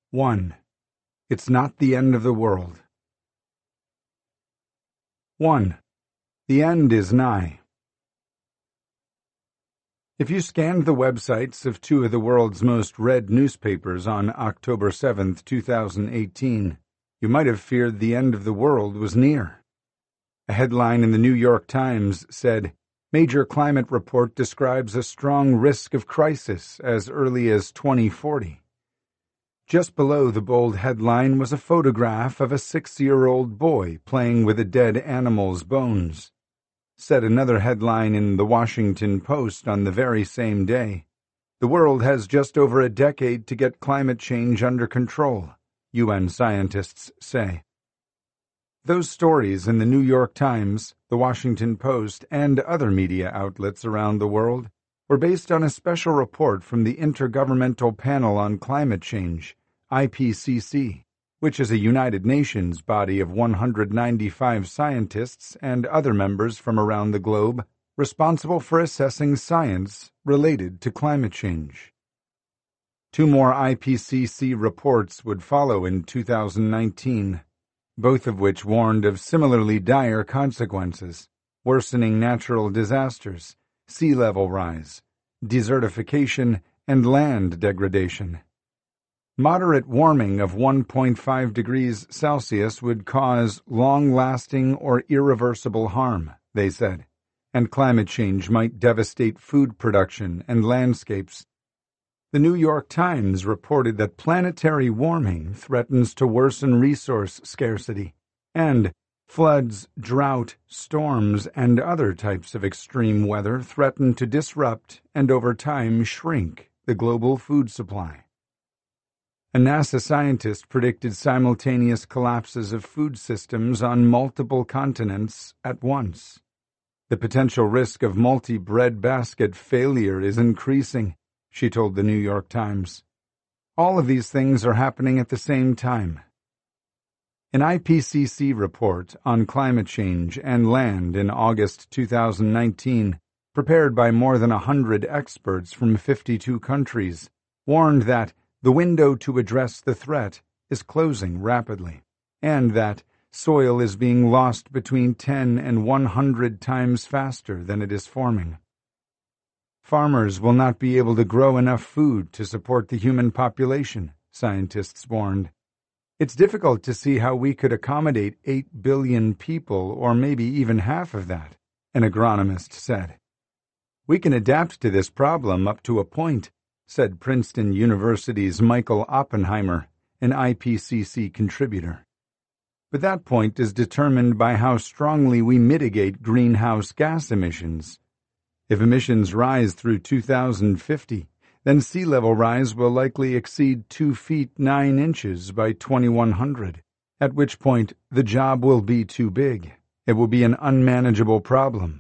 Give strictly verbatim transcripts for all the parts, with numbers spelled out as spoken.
one. It's not the end of the world. one. The end is nigh. If you scanned the websites of two of the world's most read newspapers on October seventh, two thousand eighteen, you might have feared the end of the world was near. A headline in the New York Times said, "Major climate report describes a strong risk of crisis as early as twenty forty. Just below the bold headline was a photograph of a six-year-old boy playing with a dead animal's bones. Said another headline in The Washington Post on the very same day, "The world has just over a decade to get climate change under control," U N scientists say. Those stories in the New York Times, The Washington Post, and other media outlets around the world were based on a special report from the Intergovernmental Panel on Climate Change, I P C C, which is a United Nations body of one hundred ninety-five scientists and other members from around the globe responsible for assessing science related to climate change. Two more I P C C reports would follow in two thousand nineteen, both of which warned of similarly dire consequences: worsening natural disasters, sea level rise, desertification, and land degradation. Moderate warming of one point five degrees Celsius would cause long-lasting or irreversible harm, they said, and climate change might devastate food production and landscapes. The New York Times reported that planetary warming threatens to worsen resource scarcity, and floods, drought, storms, and other types of extreme weather threaten to disrupt and over time shrink the global food supply. A NASA scientist predicted simultaneous collapses of food systems on multiple continents at once. The potential risk of multi-breadbasket failure is increasing, she told the New York Times. All of these things are happening at the same time. An I P C C report on climate change and land in August two thousand nineteen, prepared by more than a hundred experts from fifty-two countries, warned that the window to address the threat is closing rapidly, and that soil is being lost between ten and one hundred times faster than it is forming. Farmers will not be able to grow enough food to support the human population, scientists warned. It's difficult to see how we could accommodate eight billion people, or maybe even half of that, an agronomist said. We can adapt to this problem up to a point, said Princeton University's Michael Oppenheimer, an I P C C contributor. But that point is determined by how strongly we mitigate greenhouse gas emissions. If emissions rise through two thousand fifty, then sea level rise will likely exceed two feet nine inches by twenty-one hundred, at which point the job will be too big. It will be an unmanageable problem.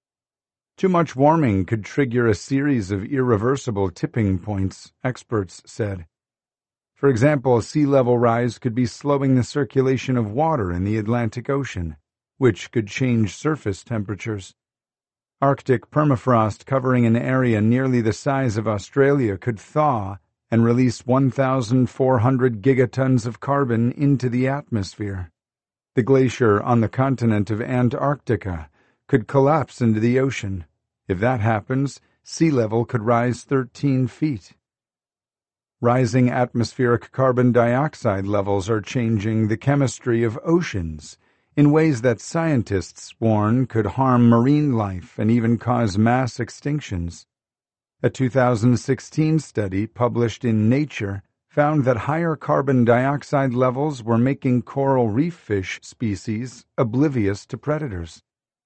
Too much warming could trigger a series of irreversible tipping points, experts said. For example, sea level rise could be slowing the circulation of water in the Atlantic Ocean, which could change surface temperatures. Arctic permafrost covering an area nearly the size of Australia could thaw and release one thousand four hundred gigatons of carbon into the atmosphere. The glacier on the continent of Antarctica could collapse into the ocean. If that happens, sea level could rise thirteen feet. Rising atmospheric carbon dioxide levels are changing the chemistry of oceans in ways that scientists warn could harm marine life and even cause mass extinctions. A two thousand sixteen study published in Nature found that higher carbon dioxide levels were making coral reef fish species oblivious to predators.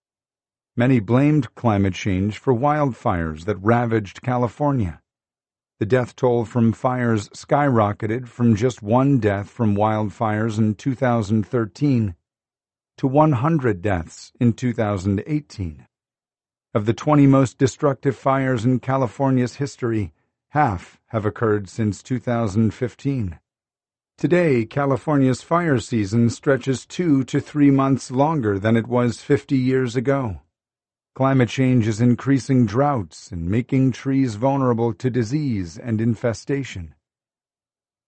Many blamed climate change for wildfires that ravaged California. The death toll from fires skyrocketed from just one death from wildfires in two thousand thirteen to one hundred deaths in two thousand eighteen. Of the twenty most destructive fires in California's history, half have occurred since two thousand fifteen. Today, California's fire season stretches two to three months longer than it was fifty years ago. Climate change is increasing droughts and making trees vulnerable to disease and infestation.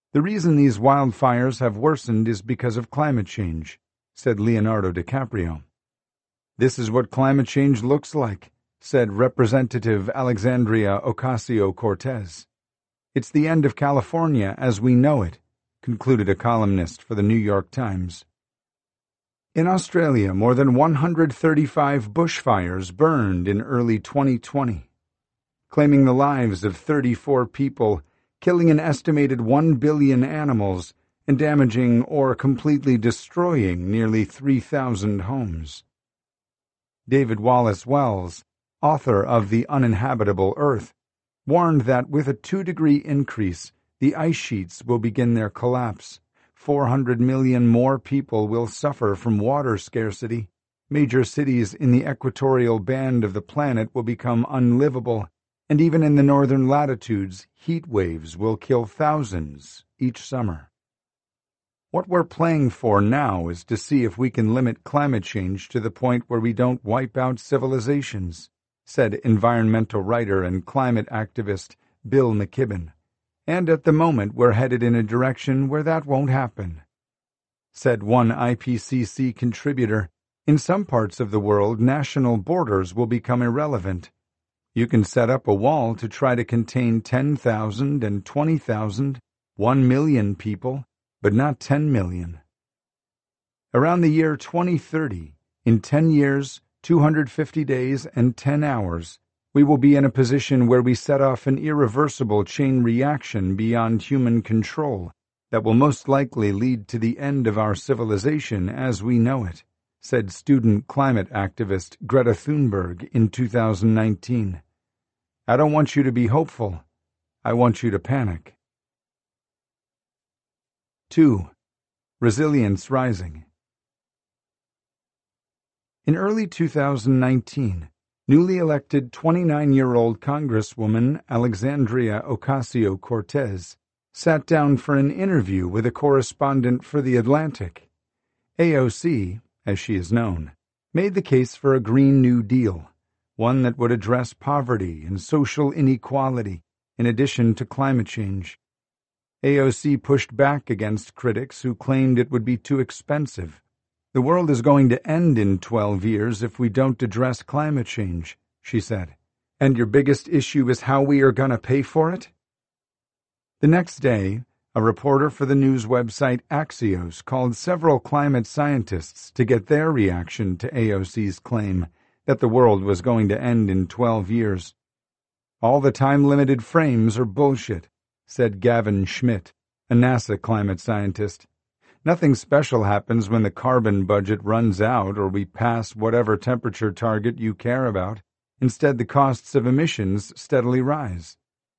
The reason these wildfires have worsened is because of climate change, said Leonardo DiCaprio. This is what climate change looks like, said Representative Alexandria Ocasio-Cortez. It's the end of California as we know it, concluded a columnist for the New York Times. In Australia, more than one hundred thirty-five bushfires burned in early twenty twenty, claiming the lives of thirty-four people, killing an estimated one billion animals, and damaging or completely destroying nearly three thousand homes. David Wallace Wells, author of The Uninhabitable Earth, warned that with a two-degree increase, the ice sheets will begin their collapse. four hundred million more people will suffer from water scarcity. Major cities in the equatorial band of the planet will become unlivable, and even in the northern latitudes, heat waves will kill thousands each summer. What we're playing for now is to see if we can limit climate change to the point where we don't wipe out civilizations, said environmental writer and climate activist Bill McKibben. And at the moment we're headed in a direction where that won't happen. Said one I P C C contributor, in some parts of the world, national borders will become irrelevant. You can set up a wall to try to contain ten thousand and twenty thousand, one million people, but not ten million. Around the year twenty thirty, in ten years, two hundred fifty days, and ten hours, we will be in a position where we set off an irreversible chain reaction beyond human control that will most likely lead to the end of our civilization as we know it, said student climate activist Greta Thunberg in two thousand nineteen. I don't want you to be hopeful. I want you to panic. two. Resilience Rising. In early two thousand nineteen, newly elected twenty-nine-year-old Congresswoman Alexandria Ocasio-Cortez sat down for an interview with a correspondent for The Atlantic. A O C, as she is known, made the case for a Green New Deal, one that would address poverty and social inequality in addition to climate change. A O C pushed back against critics who claimed it would be too expensive. The world is going to end in twelve years if we don't address climate change, she said. And your biggest issue is how we are going to pay for it? The next day, a reporter for the news website Axios called several climate scientists to get their reaction to A O C's claim that the world was going to end in twelve years. All the time-limited frames are bullshit, said Gavin Schmidt, a NASA climate scientist. Nothing special happens when the carbon budget runs out or we pass whatever temperature target you care about. Instead, the costs of emissions steadily rise.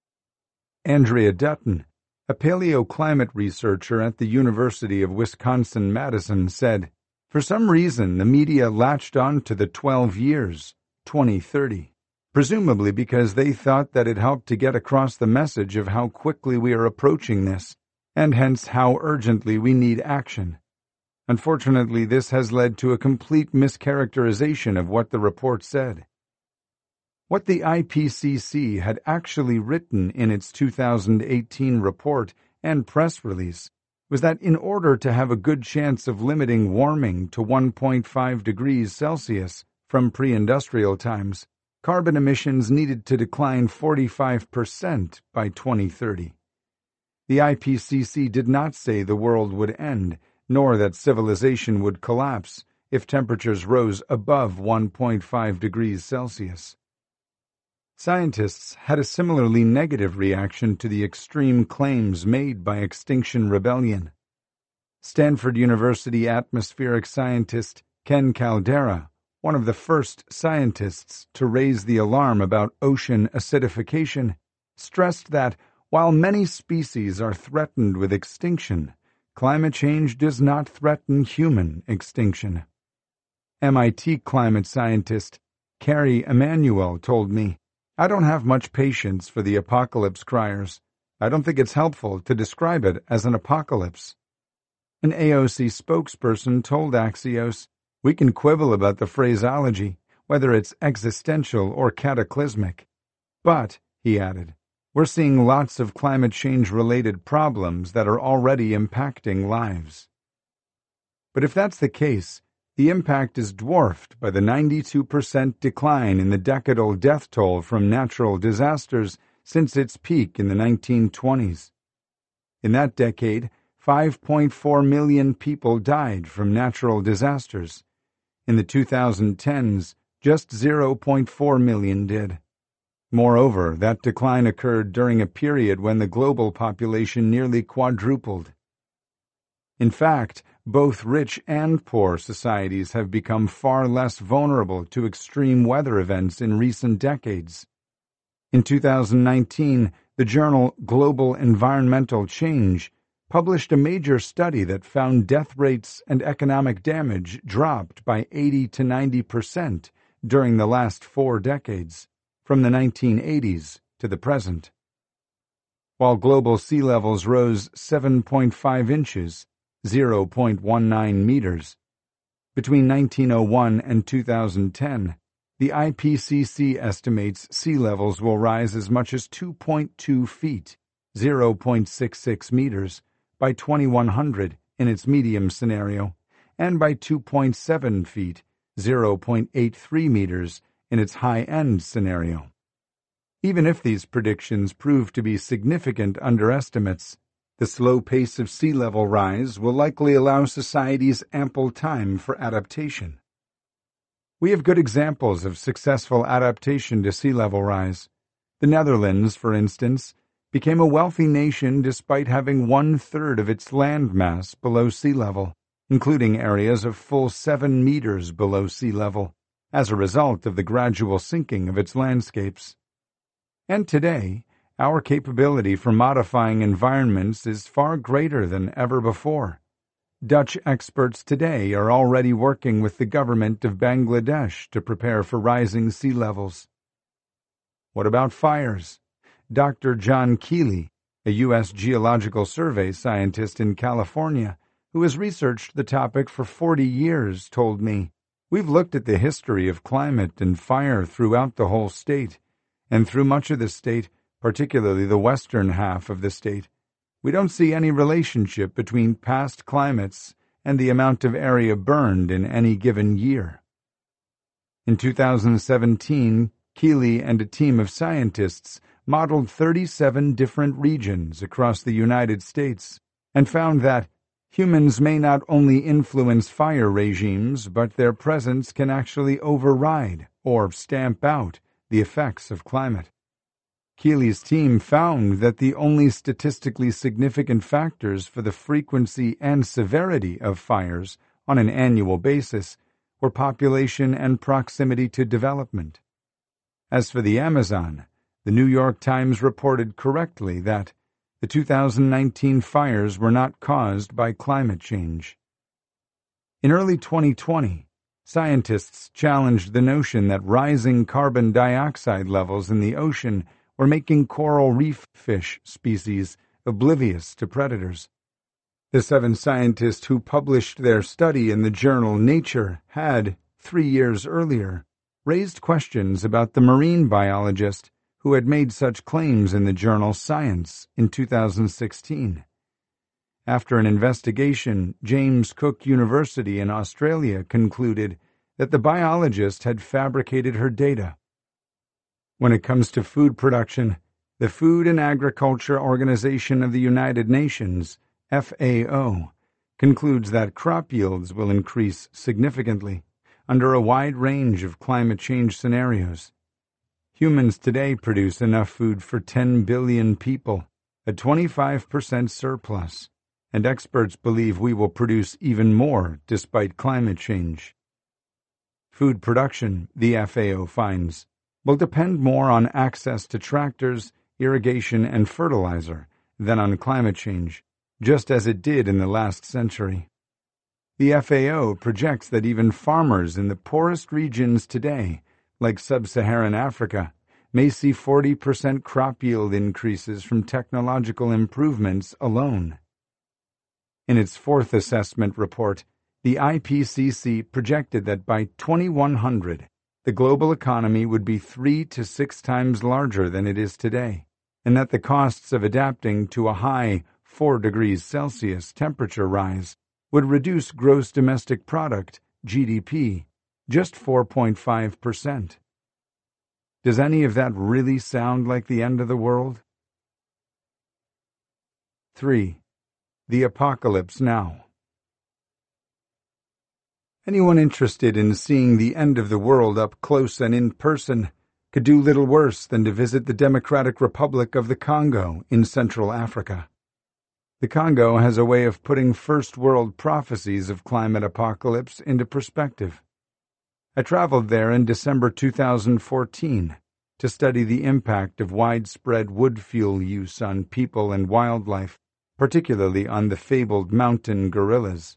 Andrea Dutton, a paleoclimate researcher at the University of Wisconsin-Madison, said, for some reason the media latched on to the twelve years, twenty thirty, presumably because they thought that it helped to get across the message of how quickly we are approaching this, and hence how urgently we need action. Unfortunately, this has led to a complete mischaracterization of what the report said. What the I P C C had actually written in its two thousand eighteen report and press release was that in order to have a good chance of limiting warming to one point five degrees Celsius from pre-industrial times, carbon emissions needed to decline forty-five percent by twenty thirty. The I P C C did not say the world would end, nor that civilization would collapse if temperatures rose above one point five degrees Celsius. Scientists had a similarly negative reaction to the extreme claims made by Extinction Rebellion. Stanford University atmospheric scientist Ken Caldera, one of the first scientists to raise the alarm about ocean acidification, stressed that while many species are threatened with extinction, climate change does not threaten human extinction. M I T climate scientist Carrie Emanuel told me, I don't have much patience for the apocalypse criers. I don't think it's helpful to describe it as an apocalypse. An A O C spokesperson told Axios, we can quibble about the phraseology, whether it's existential or cataclysmic. But, he added, We're seeing lots of climate change-related problems that are already impacting lives. But if that's the case, the impact is dwarfed by the ninety-two percent decline in the decadal death toll from natural disasters since its peak in the nineteen twenties. In that decade, five point four million people died from natural disasters. In the twenty tens, just zero point four million did. Moreover, that decline occurred during a period when the global population nearly quadrupled. In fact, both rich and poor societies have become far less vulnerable to extreme weather events in recent decades. In two thousand nineteen, the journal Global Environmental Change published a major study that found death rates and economic damage dropped by eighty to ninety percent during the last four decades, from the nineteen eighties to the present. While global sea levels rose seven point five inches, zero point one nine meters, between nineteen oh one and two thousand ten, the I P C C estimates sea levels will rise as much as two point two feet, zero point six six meters, by twenty-one hundred in its medium scenario, and by two point seven feet, zero point eight three meters, in its high-end scenario. Even if these predictions prove to be significant underestimates, the slow pace of sea level rise will likely allow societies ample time for adaptation. We have good examples of successful adaptation to sea level rise. The Netherlands, for instance, became a wealthy nation despite having one-third of its land mass below sea level, including areas of full seven meters below sea level, as a result of the gradual sinking of its landscapes. And today, our capability for modifying environments is far greater than ever before. Dutch experts today are already working with the government of Bangladesh to prepare for rising sea levels. What about fires? Doctor John Keeley, a U S Geological Survey scientist in California, who has researched the topic for forty years, told me, "We've looked at the history of climate and fire throughout the whole state, and through much of the state, particularly the western half of the state, we don't see any relationship between past climates and the amount of area burned in any given year." In two thousand seventeen, Keeley and a team of scientists modeled thirty-seven different regions across the United States and found that humans may not only influence fire regimes, but their presence can actually override or stamp out the effects of climate. Keeley's team found that the only statistically significant factors for the frequency and severity of fires on an annual basis were population and proximity to development. As for the Amazon, the New York Times reported correctly that the two thousand nineteen fires were not caused by climate change. In early twenty twenty, scientists challenged the notion that rising carbon dioxide levels in the ocean were making coral reef fish species oblivious to predators. The seven scientists who published their study in the journal Nature had, three years earlier, raised questions about the marine biologist who had made such claims in the journal Science in two thousand sixteen. After an investigation, James Cook University in Australia concluded that the biologist had fabricated her data. When it comes to food production, the Food and Agriculture Organization of the United Nations, F A O, concludes that crop yields will increase significantly under a wide range of climate change scenarios. Humans today produce enough food for ten billion people, a twenty-five percent surplus, and experts believe we will produce even more despite climate change. Food production, the F A O finds, will depend more on access to tractors, irrigation, and fertilizer than on climate change, just as it did in the last century. The F A O projects that even farmers in the poorest regions today, like sub-Saharan Africa, may see forty percent crop yield increases from technological improvements alone. In its fourth assessment report, the I P C C projected that by twenty-one hundred, the global economy would be three to six times larger than it is today, and that the costs of adapting to a high four degrees Celsius temperature rise would reduce gross domestic product, G D P, just four point five percent. Does any of that really sound like the end of the world? three. The Apocalypse Now. Anyone interested in seeing the end of the world up close and in person could do little worse than to visit the Democratic Republic of the Congo in Central Africa. The Congo has a way of putting first-world prophecies of climate apocalypse into perspective. I traveled there in December two thousand fourteen to study the impact of widespread wood fuel use on people and wildlife, particularly on the fabled mountain gorillas.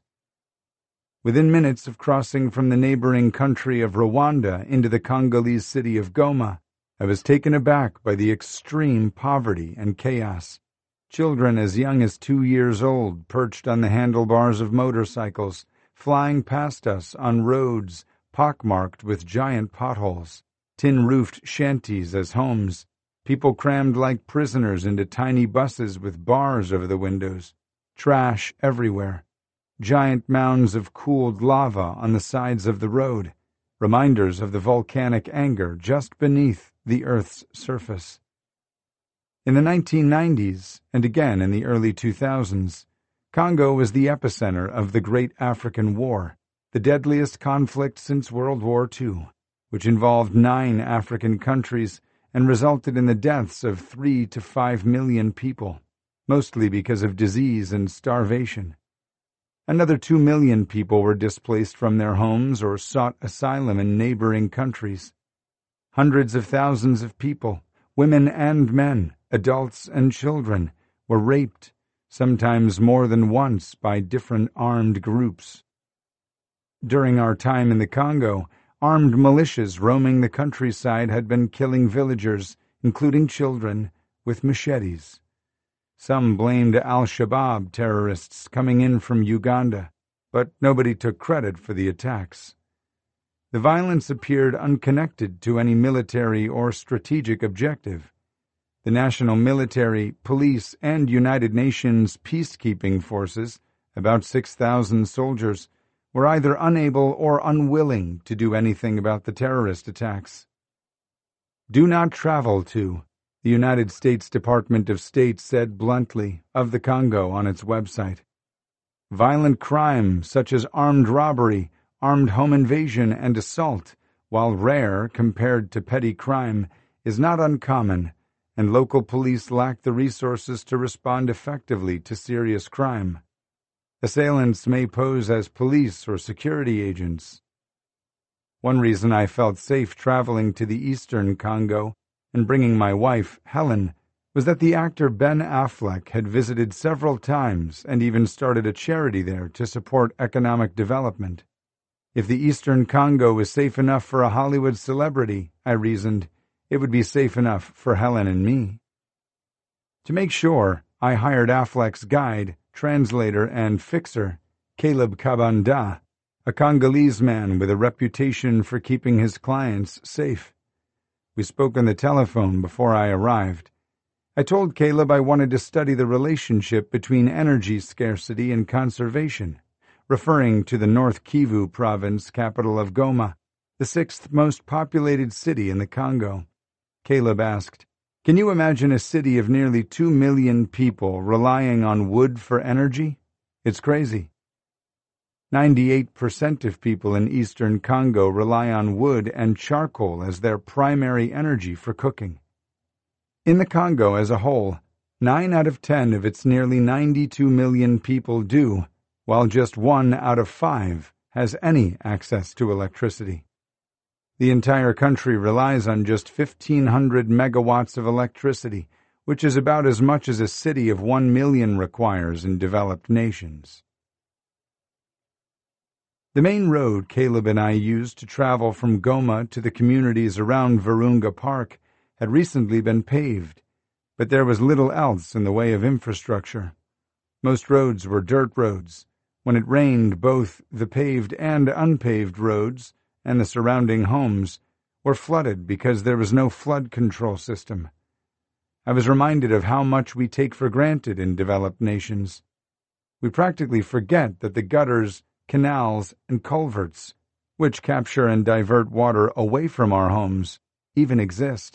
Within minutes of crossing from the neighboring country of Rwanda into the Congolese city of Goma, I was taken aback by the extreme poverty and chaos. Children as young as two years old perched on the handlebars of motorcycles, flying past us on roads pockmarked with giant potholes, tin-roofed shanties as homes, people crammed like prisoners into tiny buses with bars over the windows, trash everywhere, giant mounds of cooled lava on the sides of the road, reminders of the volcanic anger just beneath the Earth's surface. In the nineteen nineties, and again in the early two thousands, Congo was the epicenter of the Great African War, the deadliest conflict since World War Two, which involved nine African countries and resulted in the deaths of three to five million people, mostly because of disease and starvation. Another two million people were displaced from their homes or sought asylum in neighboring countries. Hundreds of thousands of people, women and men, adults and children, were raped, sometimes more than once by different armed groups. During our time in the Congo, armed militias roaming the countryside had been killing villagers, including children, with machetes. Some blamed Al-Shabaab terrorists coming in from Uganda, but nobody took credit for the attacks. The violence appeared unconnected to any military or strategic objective. The national military, police, and United Nations peacekeeping forces, about six thousand soldiers, were either unable or unwilling to do anything about the terrorist attacks. Do not travel to, the United States Department of State said bluntly of the Congo on its website. Violent crime such as armed robbery, armed home invasion, and assault, while rare compared to petty crime, is not uncommon, and local police lack the resources to respond effectively to serious crime. Assailants may pose as police or security agents. One reason I felt safe traveling to the eastern Congo and bringing my wife, Helen, was that the actor Ben Affleck had visited several times and even started a charity there to support economic development. If the eastern Congo was safe enough for a Hollywood celebrity, I reasoned, it would be safe enough for Helen and me. To make sure, I hired Affleck's guide, translator, and fixer, Caleb Kabanda, a Congolese man with a reputation for keeping his clients safe. We spoke on the telephone before I arrived. I told Caleb I wanted to study the relationship between energy scarcity and conservation, referring to the North Kivu province capital of Goma, the sixth most populated city in the Congo. Caleb asked, "Can you imagine a city of nearly two million people relying on wood for energy? It's crazy." ninety-eight percent of people in eastern Congo rely on wood and charcoal as their primary energy for cooking. In the Congo as a whole, nine out of ten of its nearly ninety-two million people do, while just one out of five has any access to electricity. The entire country relies on just fifteen hundred megawatts of electricity, which is about as much as a city of one million requires in developed nations. The main road Caleb and I used to travel from Goma to the communities around Virunga Park had recently been paved, but there was little else in the way of infrastructure. Most roads were dirt roads. When it rained, both the paved and unpaved roads and the surrounding homes were flooded because there was no flood control system. I was reminded of how much we take for granted in developed nations. We practically forget that the gutters, canals, and culverts, which capture and divert water away from our homes, even exist.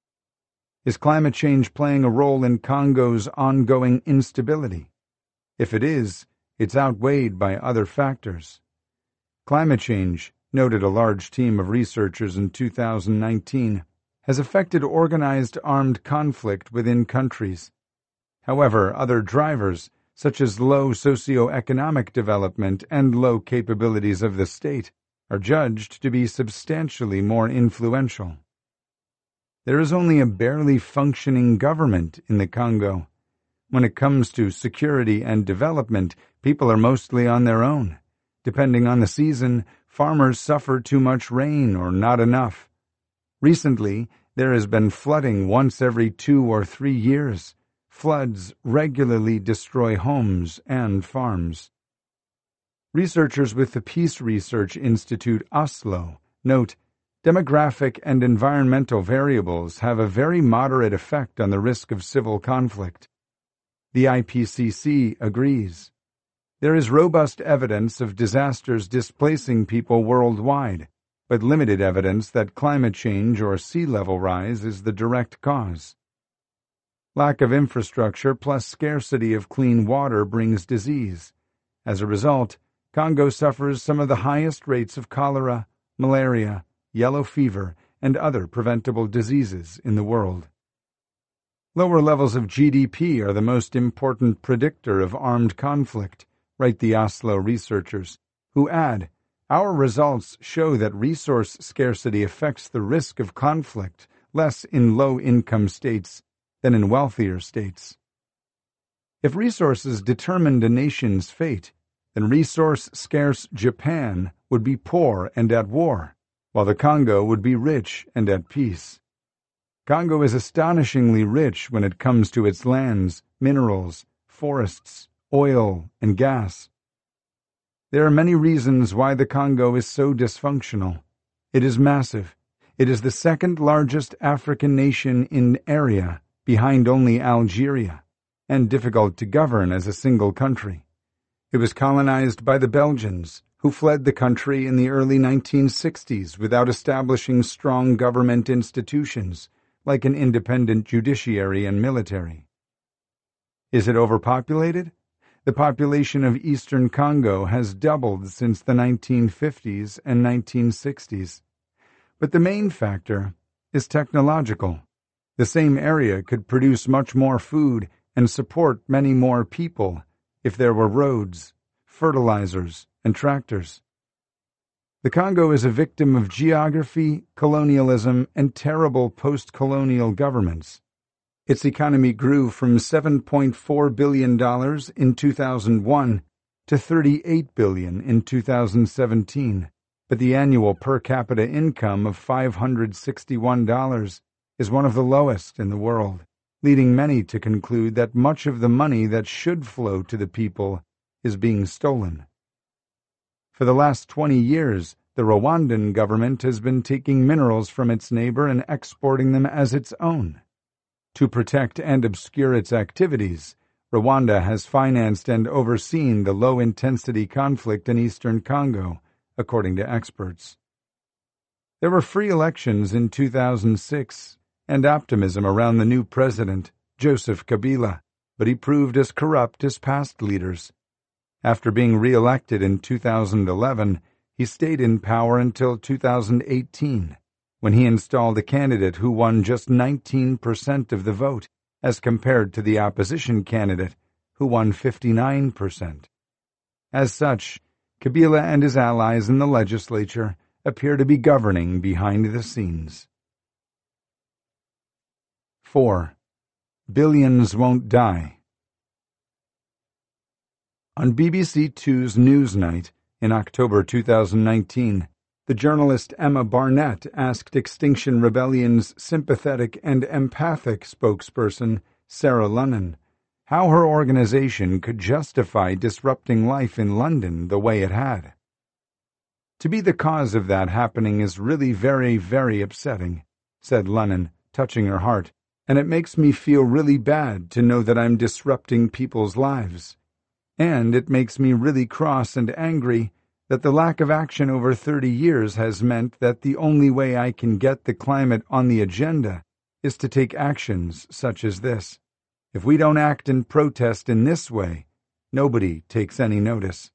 Is climate change playing a role in Congo's ongoing instability? If it is, it's outweighed by other factors. Climate change, noted a large team of researchers in two thousand nineteen, has affected organized armed conflict within countries. However, other drivers, such as low socioeconomic development and low capabilities of the state, are judged to be substantially more influential. There is only a barely functioning government in the Congo. When it comes to security and development, people are mostly on their own. Depending on the season, farmers suffer too much rain or not enough. Recently, there has been flooding once every two or three years. Floods regularly destroy homes and farms. Researchers with the Peace Research Institute Oslo note, demographic and environmental variables have a very moderate effect on the risk of civil conflict. The I P C C agrees. There is robust evidence of disasters displacing people worldwide, but limited evidence that climate change or sea level rise is the direct cause. Lack of infrastructure plus scarcity of clean water brings disease. As a result, Congo suffers some of the highest rates of cholera, malaria, yellow fever, and other preventable diseases in the world. Lower levels of G D P are the most important predictor of armed conflict, write the Oslo researchers, who add, our results show that resource scarcity affects the risk of conflict less in low-income states than in wealthier states. If resources determined a nation's fate, then resource-scarce Japan would be poor and at war, while the Congo would be rich and at peace. Congo is astonishingly rich when it comes to its lands, minerals, forests, oil, and gas. There are many reasons why the Congo is so dysfunctional. It is massive. It is the second largest African nation in area, behind only Algeria, and difficult to govern as a single country. It was colonized by the Belgians, who fled the country in the early nineteen sixties without establishing strong government institutions, like an independent judiciary and military. Is it overpopulated? The population of eastern Congo has doubled since the nineteen fifties and nineteen sixties. But the main factor is technological. The same area could produce much more food and support many more people if there were roads, fertilizers, and tractors. The Congo is a victim of geography, colonialism, and terrible post-colonial governments. Its economy grew from seven point four billion dollars in two thousand one to thirty-eight billion dollars in two thousand seventeen, but the annual per capita income of five hundred sixty-one dollars is one of the lowest in the world, leading many to conclude that much of the money that should flow to the people is being stolen. For the last twenty years, the Rwandan government has been taking minerals from its neighbor and exporting them as its own. To protect and obscure its activities, Rwanda has financed and overseen the low-intensity conflict in eastern Congo, according to experts. There were free elections in two thousand six and optimism around the new president, Joseph Kabila, but he proved as corrupt as past leaders. After being re-elected in two thousand eleven, he stayed in power until two thousand eighteen, when he installed a candidate who won just nineteen percent of the vote, as compared to the opposition candidate, who won fifty-nine percent. As such, Kabila and his allies in the legislature appear to be governing behind the scenes. four. Billions won't die. On B B C Two's Newsnight in October two thousand nineteen, the journalist Emma Barnett asked Extinction Rebellion's sympathetic and empathic spokesperson, Sarah Lunnan, how her organization could justify disrupting life in London the way it had. To be the cause of that happening is really very, very upsetting, said Lunnan, touching her heart, And it makes me feel really bad to know that I'm disrupting people's lives. And it makes me really cross and angry that the lack of action over thirty years has meant that the only way I can get the climate on the agenda is to take actions such as this. If we don't act and protest in this way, nobody takes any notice.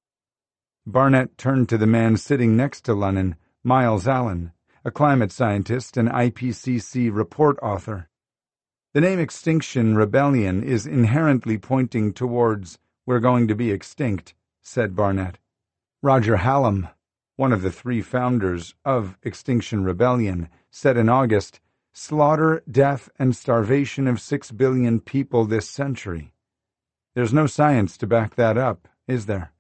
Barnett turned to the man sitting next to Lunnon, Miles Allen, a climate scientist and I P C C report author. The name Extinction Rebellion is inherently pointing towards "we're going to be extinct," said Barnett. Roger Hallam, one of the three founders of Extinction Rebellion, said in August, "Slaughter, death, and starvation of six billion people this century." There's no science to back that up, is there?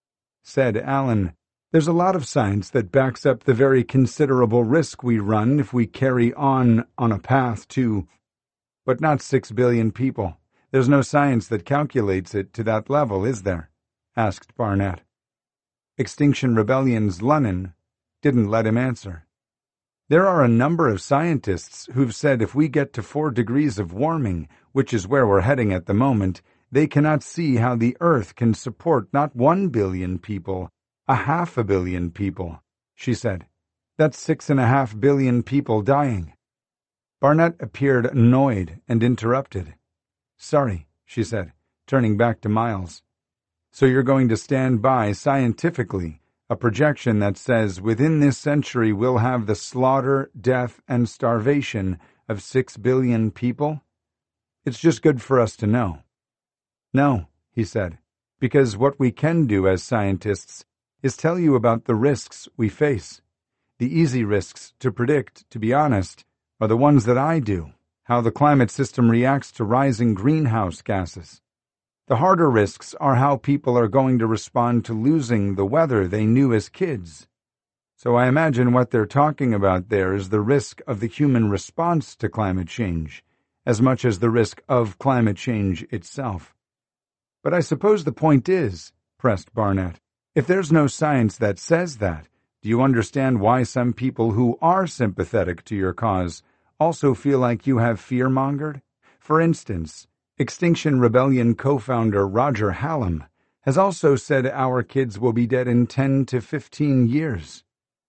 Said Allen, "There's a lot of science that backs up the very considerable risk we run if we carry on on a path to... but not six billion people. There's no science that calculates it to that level, is there?" asked Barnett. Extinction Rebellion's Lunnon didn't let him answer. There are a number of scientists who've said if we get to four degrees of warming, which is where we're heading at the moment, they cannot see how the Earth can support not one billion people, a half a billion people, she said. That's six and a half billion people dying. Barnett appeared annoyed and interrupted. "Sorry," she said, turning back to Miles. "So you're going to stand by scientifically a projection that says within this century we'll have the slaughter, death, and starvation of six billion people? It's just good for us to know." "No," he said, "because what we can do as scientists is tell you about the risks we face. The easy risks to predict, to be honest, are the ones that I do, how the climate system reacts to rising greenhouse gases. The harder risks are how people are going to respond to losing the weather they knew as kids. So I imagine what they're talking about there is the risk of the human response to climate change, as much as the risk of climate change itself." "But I suppose the point is," pressed Barnett, "if there's no science that says that, do you understand why some people who are sympathetic to your cause also feel like you have fear-mongered? For instance, Extinction Rebellion co-founder Roger Hallam has also said our kids will be dead in ten to fifteen years.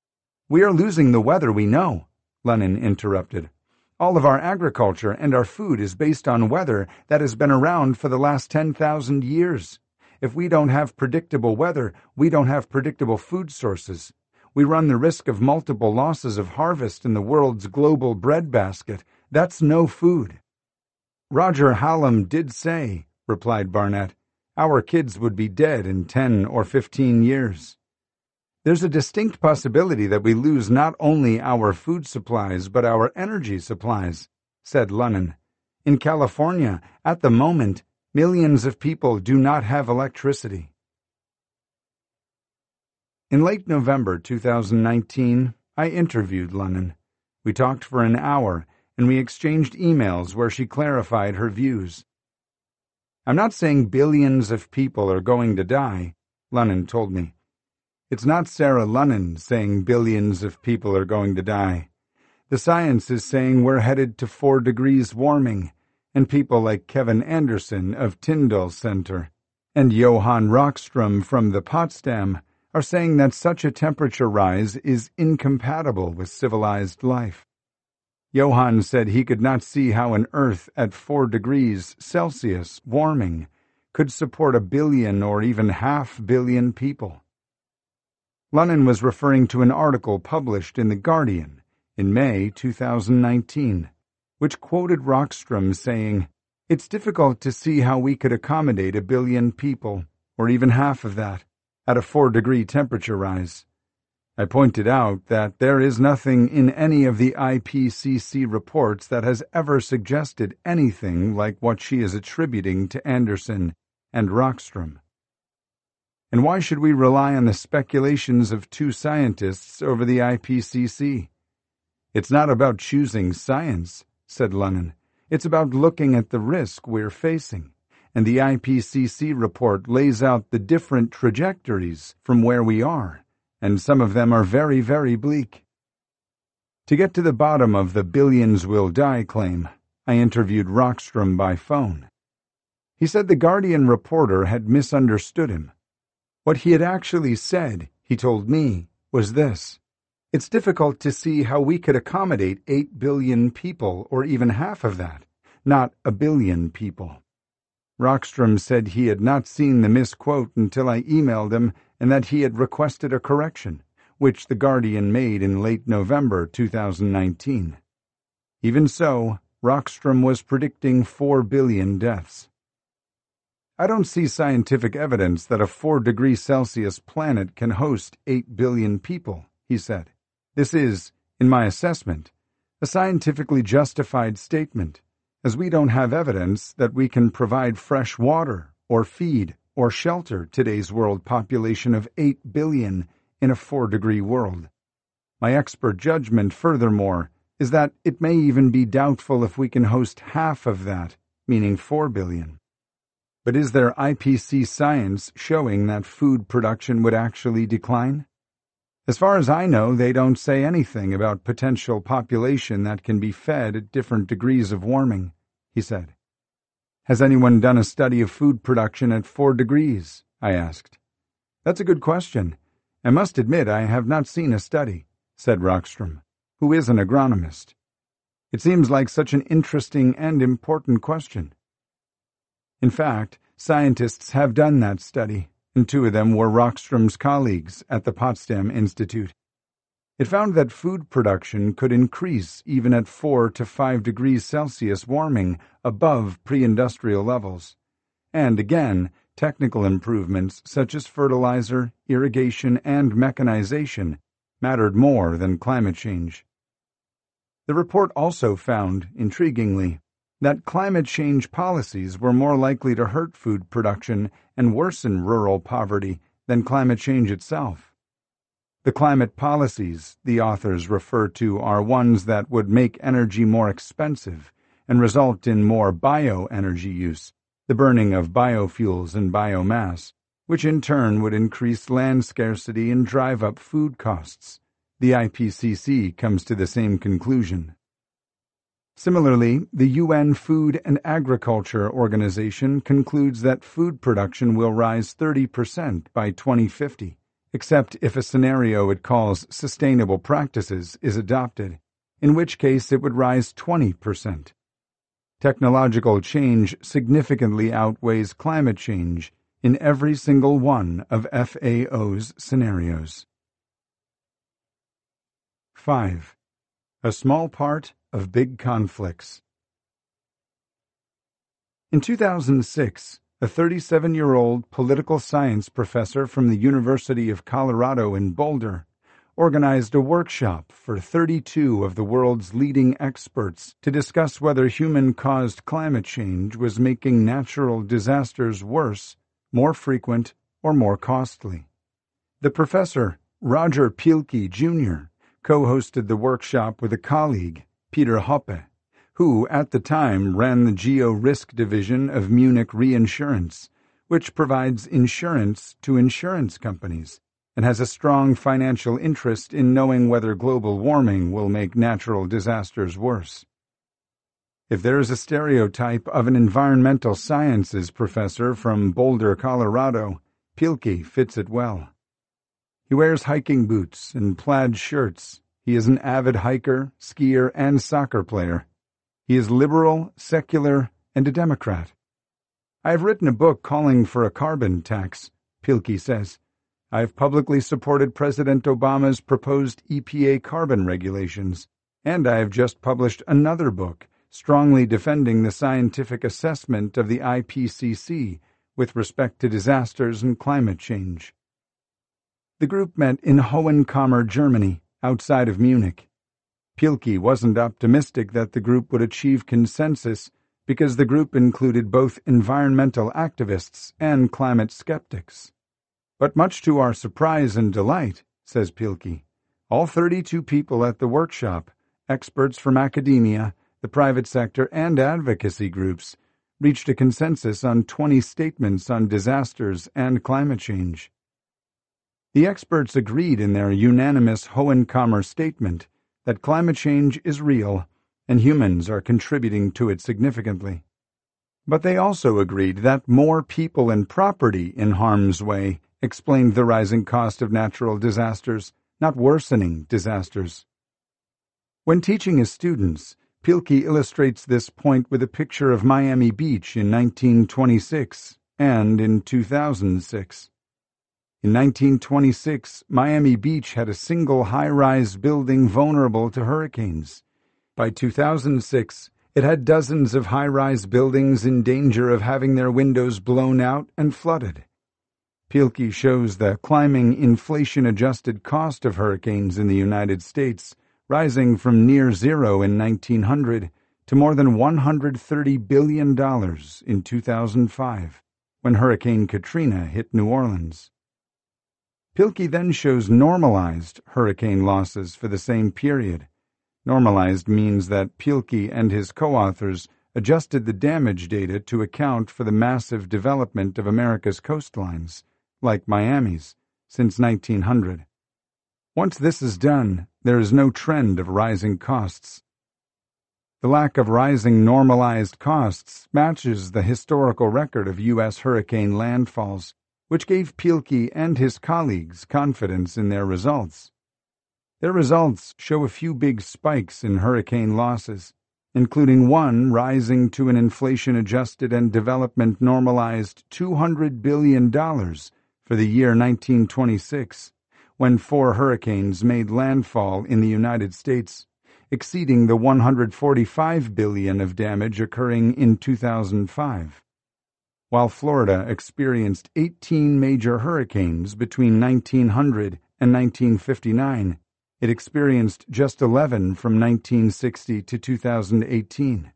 "We are losing the weather, we know," Lunnon interrupted. "All of our agriculture and our food is based on weather that has been around for the last ten thousand years. If we don't have predictable weather, we don't have predictable food sources. We run the risk of multiple losses of harvest in the world's global breadbasket. That's no food." "Roger Hallam did say," replied Barnett, "our kids would be dead in ten or fifteen years. There's a distinct possibility that we lose not only our food supplies but our energy supplies," said Lunnon. "In California, at the moment, millions of people do not have electricity." In late November two thousand nineteen, I interviewed Lunnon. We talked for an hour, and we exchanged emails where she clarified her views. "I'm not saying billions of people are going to die," Lunnon told me. "It's not Sarah Lunnon saying billions of people are going to die. The science is saying we're headed to four degrees warming, and people like Kevin Anderson of Tyndall Center and Johan Rockström from the Potsdam are saying that such a temperature rise is incompatible with civilized life. Johan said he could not see how an Earth at four degrees Celsius warming could support a billion or even half billion people." Lunnon was referring to an article published in The Guardian in May two thousand nineteen, which quoted Rockström saying, "It's difficult to see how we could accommodate a billion people, or even half of that, at a four-degree temperature rise." I pointed out that there is nothing in any of the I P C C reports that has ever suggested anything like what she is attributing to Anderson and Rockström. And why should we rely on the speculations of two scientists over the I P C C? "It's not about choosing science," said Lunnon. "It's about looking at the risk we're facing, and the I P C C report lays out the different trajectories from where we are, and some of them are very, very bleak." To get to the bottom of the billions will die claim, I interviewed Rockstrom by phone. He said the Guardian reporter had misunderstood him. What he had actually said, he told me, was this: "It's difficult to see how we could accommodate eight billion people, or even half of that, not a billion people." Rockstrom said he had not seen the misquote until I emailed him, and that he had requested a correction, which the Guardian made in late November two thousand nineteen. Even so, Rockstrom was predicting four billion deaths. "I don't see scientific evidence that a four degree Celsius planet can host eight billion people," he said. "This is, in my assessment, a scientifically justified statement, as we don't have evidence that we can provide fresh water or feed or shelter today's world population of eight billion in a four degree world. My expert judgment, furthermore, is that it may even be doubtful if we can host half of that, meaning four billion. But is there I P C C science showing that food production would actually decline? As far as I know, they don't say anything about potential population that can be fed at different degrees of warming," he said. "Has anyone done a study of food production at four degrees?" I asked. "That's a good question. I must admit I have not seen a study," said Rockstrom, who is an agronomist. "It seems like such an interesting and important question." In fact, scientists have done that study, and two of them were Rockstrom's colleagues at the Potsdam Institute. It found that food production could increase even at four to five degrees Celsius warming above pre-industrial levels. And again, technical improvements such as fertilizer, irrigation, and mechanization mattered more than climate change. The report also found, intriguingly, that climate change policies were more likely to hurt food production and worsen rural poverty than climate change itself. The climate policies the authors refer to are ones that would make energy more expensive and result in more bioenergy use, the burning of biofuels and biomass, which in turn would increase land scarcity and drive up food costs. The I P C C comes to the same conclusion. Similarly, the U N Food and Agriculture Organization concludes that food production will rise thirty percent by twenty fifty, except if a scenario it calls sustainable practices is adopted, in which case it would rise twenty percent. Technological change significantly outweighs climate change in every single one of F A O's scenarios. five. A small part of big conflicts. In two thousand six, a thirty-seven-year-old political science professor from the University of Colorado in Boulder organized a workshop for thirty-two of the world's leading experts to discuss whether human-caused climate change was making natural disasters worse, more frequent, or more costly. The professor, Roger Pielke, Junior, co-hosted the workshop with a colleague, Peter Hoppe, who at the time ran the Geo-Risk Division of Munich Reinsurance, which provides insurance to insurance companies and has a strong financial interest in knowing whether global warming will make natural disasters worse. If there is a stereotype of an environmental sciences professor from Boulder, Colorado, Pielke fits it well. He wears hiking boots and plaid shirts. He is an avid hiker, skier, and soccer player. He is liberal, secular, and a Democrat. "I have written a book calling for a carbon tax," Pielke says. "I have publicly supported President Obama's proposed E P A carbon regulations, and I have just published another book strongly defending the scientific assessment of the I P C C with respect to disasters and climate change." The group met in Hohenkammer, Germany, outside of Munich. Pielke wasn't optimistic that the group would achieve consensus because the group included both environmental activists and climate skeptics. "But much to our surprise and delight," says Pielke, "all thirty-two people at the workshop, experts from academia, the private sector, and advocacy groups, reached a consensus on twenty statements on disasters and climate change." The experts agreed in their unanimous Hohenkammer statement that climate change is real and humans are contributing to it significantly. But they also agreed that more people and property in harm's way explained the rising cost of natural disasters, not worsening disasters. When teaching his students, Pielke illustrates this point with a picture of Miami Beach in nineteen twenty-six and in two thousand six. In nineteen twenty-six, Miami Beach had a single high-rise building vulnerable to hurricanes. By two thousand six, it had dozens of high-rise buildings in danger of having their windows blown out and flooded. Pielke shows the climbing inflation-adjusted cost of hurricanes in the United States, rising from near zero in nineteen hundred to more than one hundred thirty billion dollars in two thousand five, when Hurricane Katrina hit New Orleans. Pielke then shows normalized hurricane losses for the same period. Normalized means that Pielke and his co-authors adjusted the damage data to account for the massive development of America's coastlines, like Miami's, since nineteen hundred. Once this is done, there is no trend of rising costs. The lack of rising normalized costs matches the historical record of U S hurricane landfalls, which gave Pielke and his colleagues confidence in their results. Their results show a few big spikes in hurricane losses, including one rising to an inflation-adjusted and development-normalized two hundred billion dollars for the year nineteen twenty-six, when four hurricanes made landfall in the United States, exceeding the one hundred forty-five billion dollars of damage occurring in two thousand five. While Florida experienced eighteen major hurricanes between nineteen hundred and nineteen fifty-nine, it experienced just eleven from nineteen sixty to two thousand eighteen.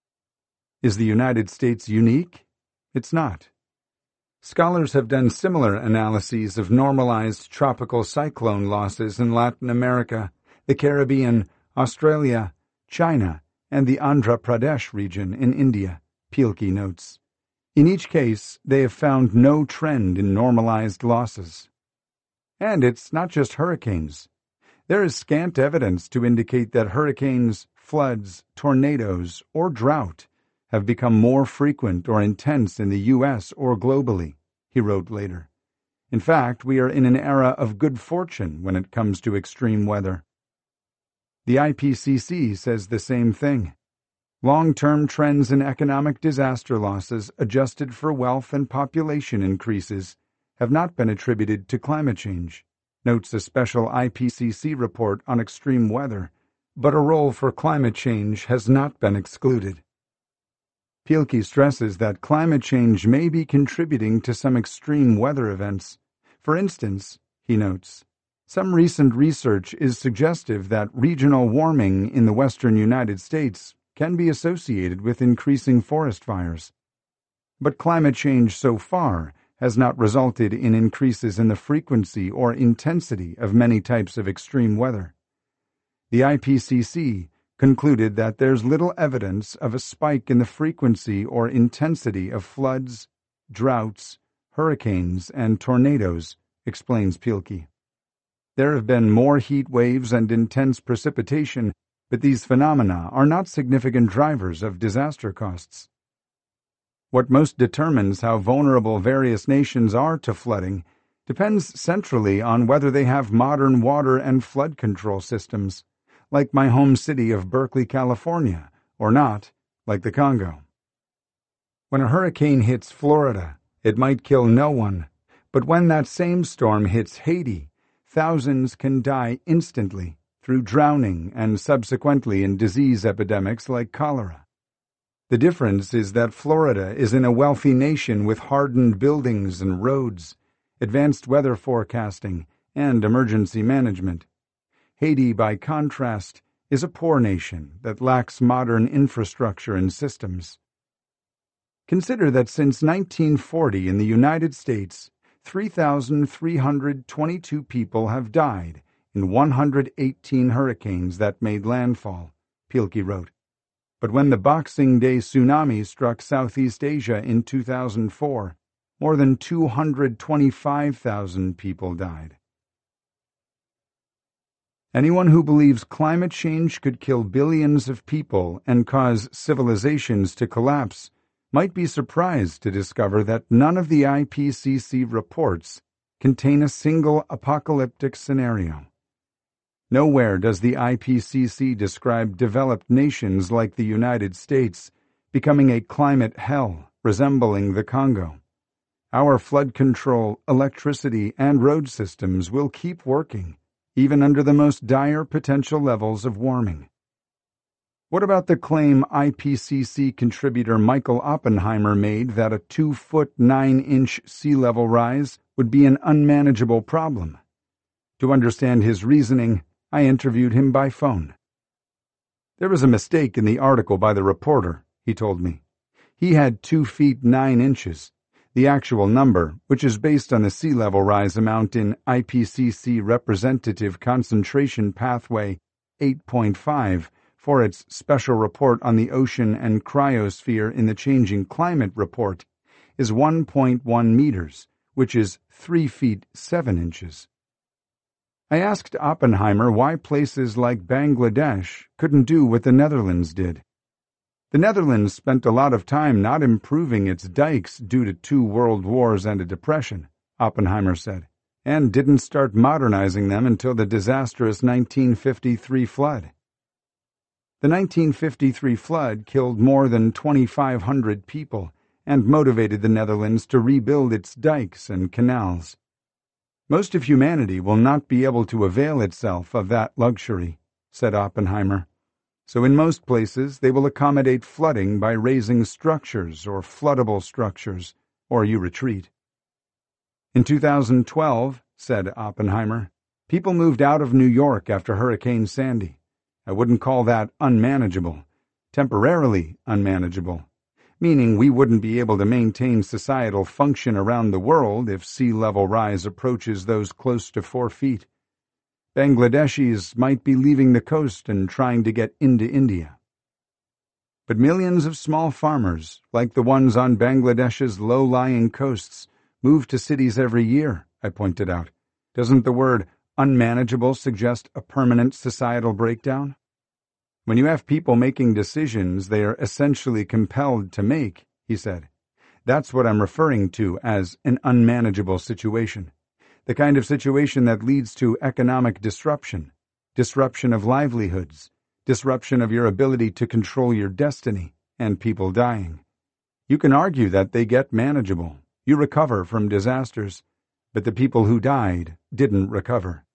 Is the United States unique? It's not. Scholars have done similar analyses of normalized tropical cyclone losses in Latin America, the Caribbean, Australia, China, and the Andhra Pradesh region in India, Pielke notes. In each case, they have found no trend in normalized losses. And it's not just hurricanes. There is scant evidence to indicate that hurricanes, floods, tornadoes, or drought have become more frequent or intense in the U S or globally, he wrote later. In fact, we are in an era of good fortune when it comes to extreme weather. The I P C C says the same thing. Long-term trends in economic disaster losses adjusted for wealth and population increases have not been attributed to climate change, notes a special I P C C report on extreme weather, but a role for climate change has not been excluded. Pielke stresses that climate change may be contributing to some extreme weather events. For instance, he notes, some recent research is suggestive that regional warming in the western United States can be associated with increasing forest fires. But climate change so far has not resulted in increases in the frequency or intensity of many types of extreme weather. The I P C C concluded that there's little evidence of a spike in the frequency or intensity of floods, droughts, hurricanes, and tornadoes, explains Pielke. There have been more heat waves and intense precipitation, but these phenomena are not significant drivers of disaster costs. What most determines how vulnerable various nations are to flooding depends centrally on whether they have modern water and flood control systems, like my home city of Berkeley, California, or not, like the Congo. When a hurricane hits Florida, it might kill no one, but when that same storm hits Haiti, thousands can die instantly through drowning and subsequently in disease epidemics like cholera. The difference is that Florida is in a wealthy nation with hardened buildings and roads, advanced weather forecasting, and emergency management. Haiti, by contrast, is a poor nation that lacks modern infrastructure and systems. Consider that since nineteen forty in the United States, three thousand three hundred twenty-two people have died in one hundred eighteen hurricanes that made landfall, Pielke wrote. But when the Boxing Day tsunami struck Southeast Asia in two thousand four, more than two hundred twenty-five thousand people died. Anyone who believes climate change could kill billions of people and cause civilizations to collapse might be surprised to discover that none of the I P C C reports contain a single apocalyptic scenario. Nowhere does the I P C C describe developed nations like the United States becoming a climate hell resembling the Congo. Our flood control, electricity, and road systems will keep working, even under the most dire potential levels of warming. What about the claim I P C C contributor Michael Oppenheimer made that a two-foot nine-inch sea level rise would be an unmanageable problem? To understand his reasoning, I interviewed him by phone. There was a mistake in the article by the reporter, he told me. He had two feet nine inches. The actual number, which is based on the sea level rise amount in I P C C Representative Concentration Pathway eight point five for its special report on the ocean and cryosphere in the Changing Climate Report, is one point one meters, which is three feet seven inches. I asked Oppenheimer why places like Bangladesh couldn't do what the Netherlands did. The Netherlands spent a lot of time not improving its dikes due to two world wars and a depression, Oppenheimer said, and didn't start modernizing them until the disastrous nineteen fifty-three flood. The nineteen fifty-three flood killed more than twenty-five hundred people and motivated the Netherlands to rebuild its dikes and canals. Most of humanity will not be able to avail itself of that luxury, said Oppenheimer. So in most places they will accommodate flooding by raising structures or floodable structures, or you retreat. In two thousand twelve, said Oppenheimer, people moved out of New York after Hurricane Sandy. I wouldn't call that unmanageable, temporarily unmanageable, meaning we wouldn't be able to maintain societal function around the world if sea level rise approaches those close to four feet. Bangladeshis might be leaving the coast and trying to get into India. But millions of small farmers, like the ones on Bangladesh's low-lying coasts, move to cities every year, I pointed out. Doesn't the word unmanageable suggest a permanent societal breakdown? When you have people making decisions they are essentially compelled to make, he said, that's what I'm referring to as an unmanageable situation. The kind of situation that leads to economic disruption, disruption of livelihoods, disruption of your ability to control your destiny, and people dying. You can argue that they get manageable. You recover from disasters, but the people who died didn't recover.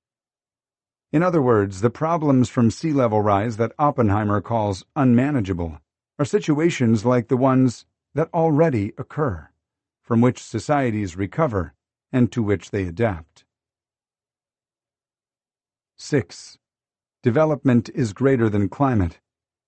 In other words, the problems from sea level rise that Oppenheimer calls unmanageable are situations like the ones that already occur, from which societies recover and to which they adapt. six. Development is greater than climate.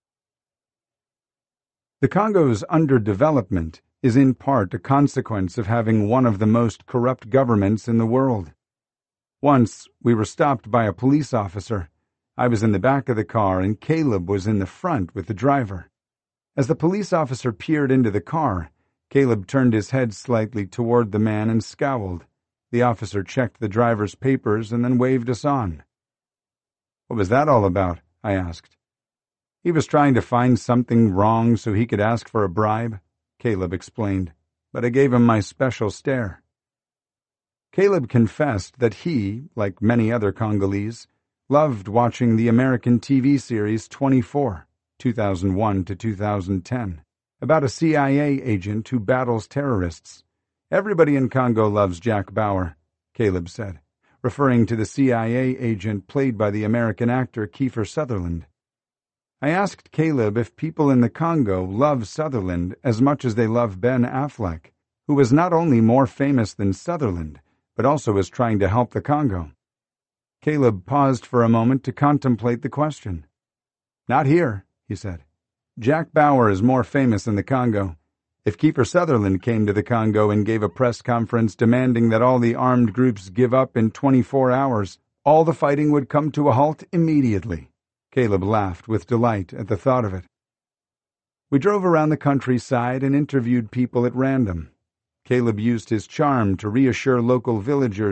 The Congo's underdevelopment is in part a consequence of having one of the most corrupt governments in the world. Once, we were stopped by a police officer. I was in the back of the car and Caleb was in the front with the driver. As the police officer peered into the car, Caleb turned his head slightly toward the man and scowled. The officer checked the driver's papers and then waved us on. What was that all about? I asked. He was trying to find something wrong so he could ask for a bribe, Caleb explained, but I gave him my special stare. Caleb confessed that he, like many other Congolese, loved watching the American T V series twenty-four, two thousand one to two thousand ten, about a C I A agent who battles terrorists. Everybody in Congo loves Jack Bauer, Caleb said, referring to the C I A agent played by the American actor Kiefer Sutherland. I asked Caleb if people in the Congo love Sutherland as much as they love Ben Affleck, who was not only more famous than Sutherland, but also was trying to help the Congo. Caleb paused for a moment to contemplate the question. Not here, he said. Jack Bauer is more famous in the Congo. If Kiefer Sutherland came to the Congo and gave a press conference demanding that all the armed groups give up in twenty-four hours, all the fighting would come to a halt immediately. Caleb laughed with delight at the thought of it. We drove around the countryside and interviewed people at random. Caleb used his charm to reassure local villagers who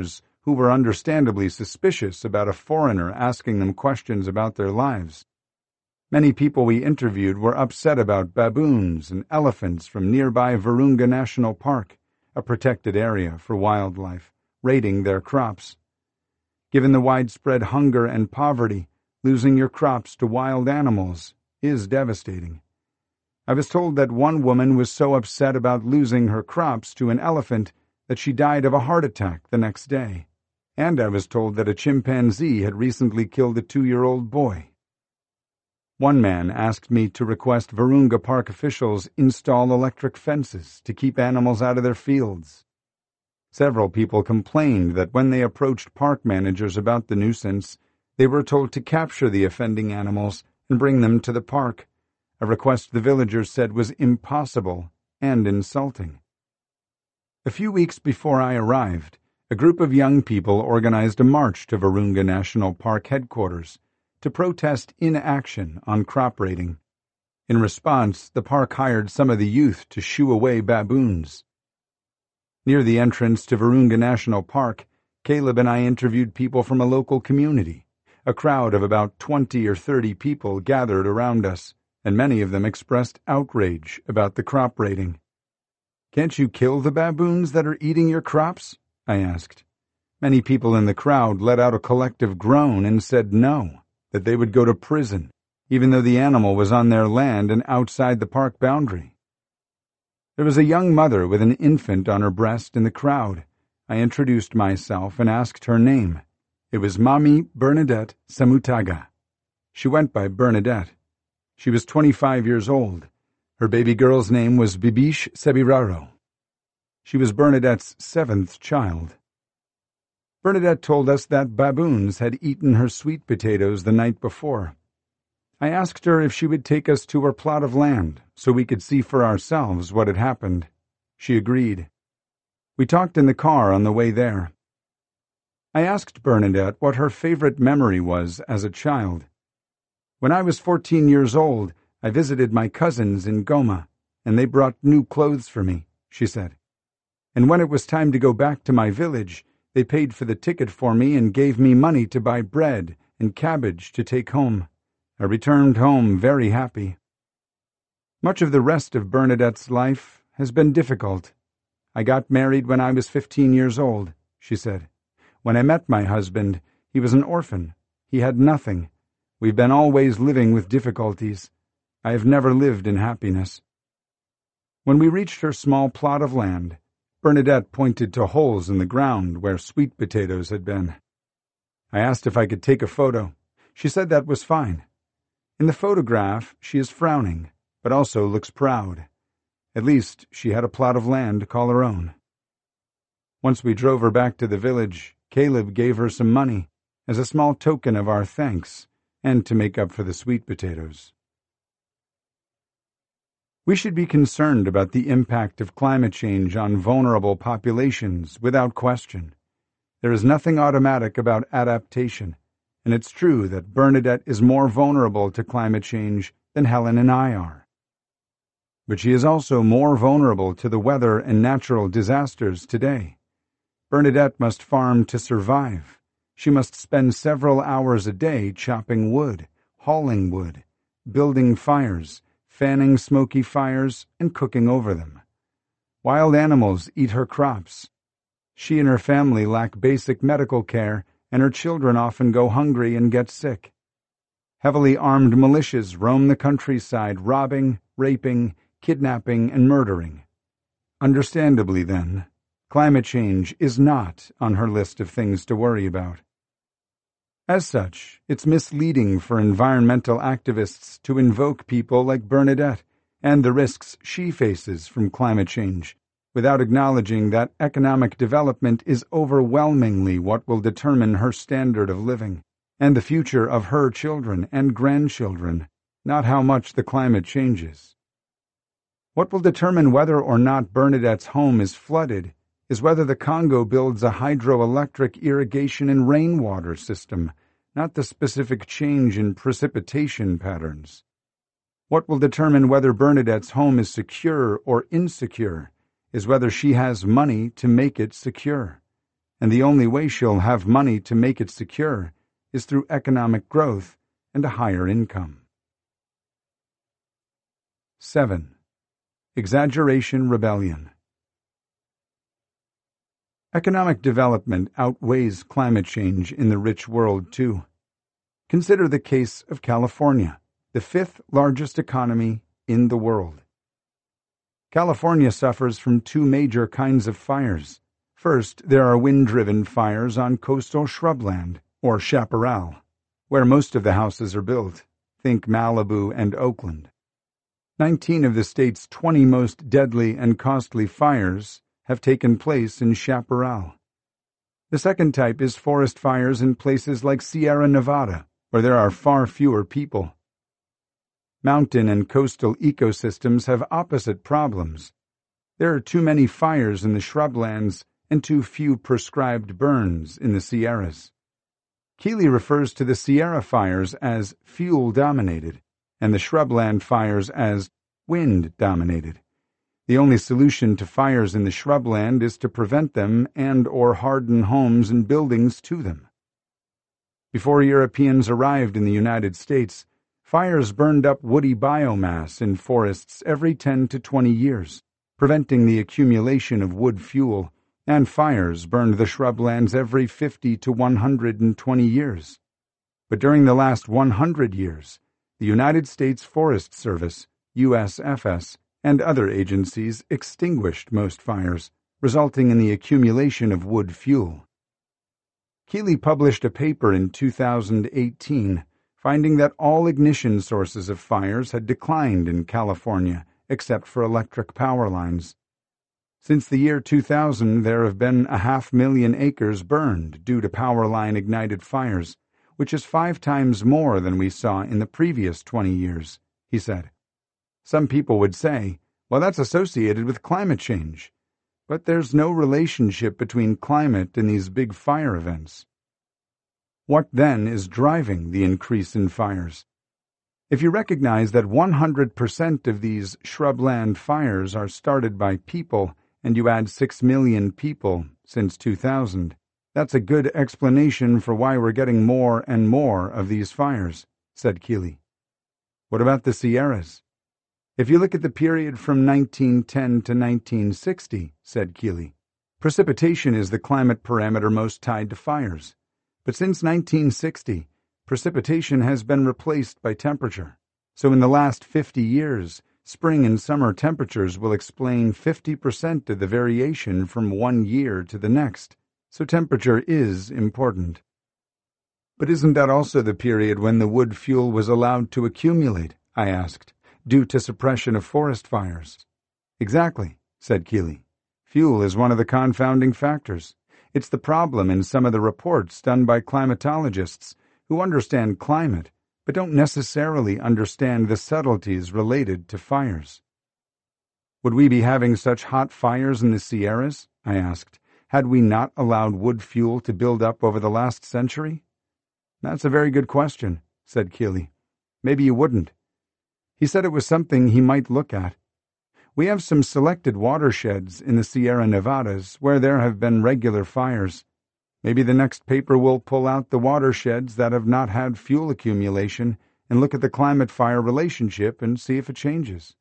who were understandably suspicious about a foreigner asking them questions about their lives. Many people we interviewed were upset about baboons and elephants from nearby Virunga National Park, a protected area for wildlife, raiding their crops. Given the widespread hunger and poverty, losing your crops to wild animals is devastating. I was told that one woman was so upset about losing her crops to an elephant that she died of a heart attack the next day, and I was told that a chimpanzee had recently killed a two-year-old boy. One man asked me to request Virunga Park officials install electric fences to keep animals out of their fields. Several people complained that when they approached park managers about the nuisance, they were told to capture the offending animals and bring them to the park, a request the villagers said was impossible and insulting. A few weeks before I arrived, a group of young people organized a march to Virunga National Park headquarters to protest inaction on crop raiding. In response, the park hired some of the youth to shoo away baboons. Near the entrance to Virunga National Park, Caleb and I interviewed people from a local community. A crowd of about twenty or thirty people gathered around us, and many of them expressed outrage about the crop raiding. "Can't you kill the baboons that are eating your crops?" I asked. Many people in the crowd let out a collective groan and said no, that they would go to prison, even though the animal was on their land and outside the park boundary. There was a young mother with an infant on her breast in the crowd. I introduced myself and asked her name. It was Mami Bernadette Samutaga. She went by Bernadette. She was twenty-five years old. Her baby girl's name was Bibish Sebiraro. She was Bernadette's seventh child. Bernadette told us that baboons had eaten her sweet potatoes the night before. I asked her if she would take us to her plot of land so we could see for ourselves what had happened. She agreed. We talked in the car on the way there. I asked Bernadette what her favorite memory was as a child. When I was fourteen years old, I visited my cousins in Goma, and they brought new clothes for me, she said. And when it was time to go back to my village, they paid for the ticket for me and gave me money to buy bread and cabbage to take home. I returned home very happy. Much of the rest of Bernadette's life has been difficult. I got married when I was fifteen years old, she said. When I met my husband, he was an orphan. He had nothing. We've been always living with difficulties. I have never lived in happiness. When we reached her small plot of land, Bernadette pointed to holes in the ground where sweet potatoes had been. I asked if I could take a photo. She said that was fine. In the photograph, she is frowning, but also looks proud. At least she had a plot of land to call her own. Once we drove her back to the village, Caleb gave her some money as a small token of our thanks and to make up for the sweet potatoes. We should be concerned about the impact of climate change on vulnerable populations without question. There is nothing automatic about adaptation, and it's true that Bernadette is more vulnerable to climate change than Helen and I are. But she is also more vulnerable to the weather and natural disasters today. Bernadette must farm to survive. She must spend several hours a day chopping wood, hauling wood, building fires, fanning smoky fires, and cooking over them. Wild animals eat her crops. She and her family lack basic medical care, and her children often go hungry and get sick. Heavily armed militias roam the countryside, robbing, raping, kidnapping, and murdering. Understandably, then, climate change is not on her list of things to worry about. As such, it's misleading for environmental activists to invoke people like Bernadette and the risks she faces from climate change, without acknowledging that economic development is overwhelmingly what will determine her standard of living and the future of her children and grandchildren, not how much the climate changes. What will determine whether or not Bernadette's home is flooded is whether the Congo builds a hydroelectric irrigation and rainwater system, not the specific change in precipitation patterns. What will determine whether Bernadette's home is secure or insecure is whether she has money to make it secure. and the only way she'll have money to make it secure is through economic growth and a higher income. seven. Exaggeration rebellion. Economic development outweighs climate change in the rich world, too. Consider the case of California, the fifth largest economy in the world. California suffers from two major kinds of fires. First, there are wind-driven fires on coastal shrubland, or chaparral, where most of the houses are built. Think Malibu and Oakland. Nineteen of the state's twenty most deadly and costly fires have taken place in chaparral. The second type is forest fires in places like Sierra Nevada, where there are far fewer people. Mountain and coastal ecosystems have opposite problems. There are too many fires in the shrublands and too few prescribed burns in the Sierras. Keeley refers to the Sierra fires as fuel-dominated, and the shrubland fires as wind-dominated. The only solution to fires in the shrubland is to prevent them and or harden homes and buildings to them. Before Europeans arrived in the United States, fires burned up woody biomass in forests every ten to twenty years, preventing the accumulation of wood fuel, and fires burned the shrublands every fifty to one hundred twenty years. But during the last one hundred years, the United States Forest Service, U S F S, and other agencies extinguished most fires, resulting in the accumulation of wood fuel. Keeley published a paper in two thousand eighteen finding that all ignition sources of fires had declined in California except for electric power lines. Since the year two thousand, there have been a half million acres burned due to power line-ignited fires, which is five times more than we saw in the previous twenty years, he said. Some people would say, well, that's associated with climate change. But there's no relationship between climate and these big fire events. What then is driving the increase in fires? If you recognize that one hundred percent of these shrubland fires are started by people, and you add six million people since two thousand, that's a good explanation for why we're getting more and more of these fires, said Keeley. What about the Sierras? If you look at the period from nineteen ten to nineteen sixty, said Keeley, precipitation is the climate parameter most tied to fires. But since nineteen sixty, precipitation has been replaced by temperature. So in the last fifty years, spring and summer temperatures will explain fifty percent of the variation from one year to the next. So temperature is important. But isn't that also the period when the wood fuel was allowed to accumulate, I asked, due to suppression of forest fires? Exactly, said Keeley. Fuel is one of the confounding factors. It's the problem in some of the reports done by climatologists who understand climate but don't necessarily understand the subtleties related to fires. Would we be having such hot fires in the Sierras, I asked, had we not allowed wood fuel to build up over the last century? That's a very good question, said Keeley. Maybe you wouldn't. He said it was something he might look at. We have some selected watersheds in the Sierra Nevadas where there have been regular fires. Maybe the next paper will pull out the watersheds that have not had fuel accumulation and look at the climate-fire relationship and see if it changes.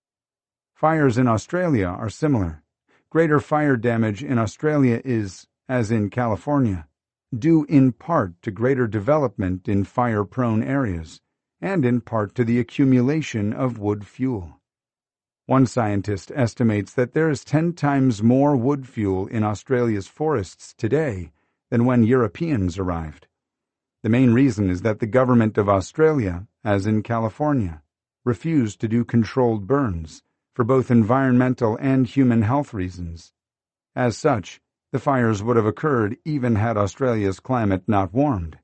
Fires in Australia are similar. Greater fire damage in Australia is, as in California, due in part to greater development in fire-prone areas, and in part to the accumulation of wood fuel. One scientist estimates that there is ten times more wood fuel in Australia's forests today than when Europeans arrived. The main reason is that the government of Australia, as in California, refused to do controlled burns for both environmental and human health reasons. As such, the fires would have occurred even had Australia's climate not warmed.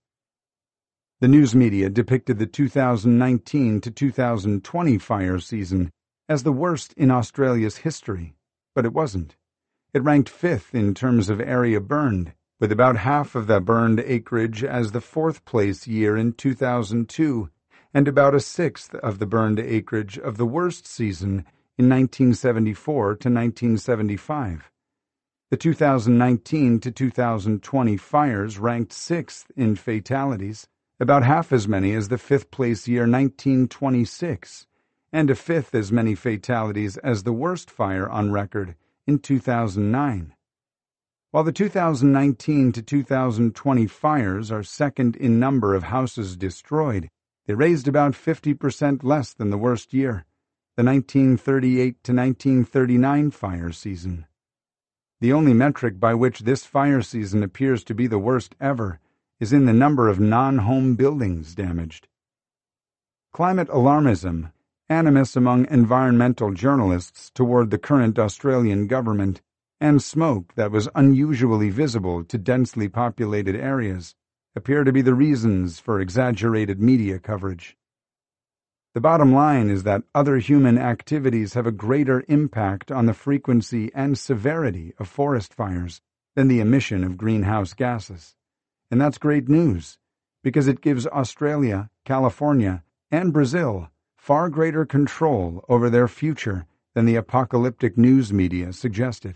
The news media depicted the two thousand nineteen to two thousand twenty fire season as the worst in Australia's history, but it wasn't. It ranked fifth in terms of area burned, with about half of the burned acreage as the fourth place year in two thousand two, and about a sixth of the burned acreage of the worst season in nineteen seventy-four to nineteen seventy-five. The two thousand nineteen to two thousand twenty fires ranked sixth in fatalities, about half as many as the fifth-place year nineteen twenty-six, and a fifth as many fatalities as the worst fire on record in two thousand nine. While the two thousand nineteen to two thousand twenty fires are second in number of houses destroyed, they raised about fifty percent less than the worst year, the nineteen thirty-eight to nineteen thirty-nine fire season. The only metric by which this fire season appears to be the worst ever is in the number of non-home buildings damaged. Climate alarmism, animus among environmental journalists toward the current Australian government, and smoke that was unusually visible to densely populated areas appear to be the reasons for exaggerated media coverage. The bottom line is that other human activities have a greater impact on the frequency and severity of forest fires than the emission of greenhouse gases. And that's great news, because it gives Australia, California, and Brazil far greater control over their future than the apocalyptic news media suggested.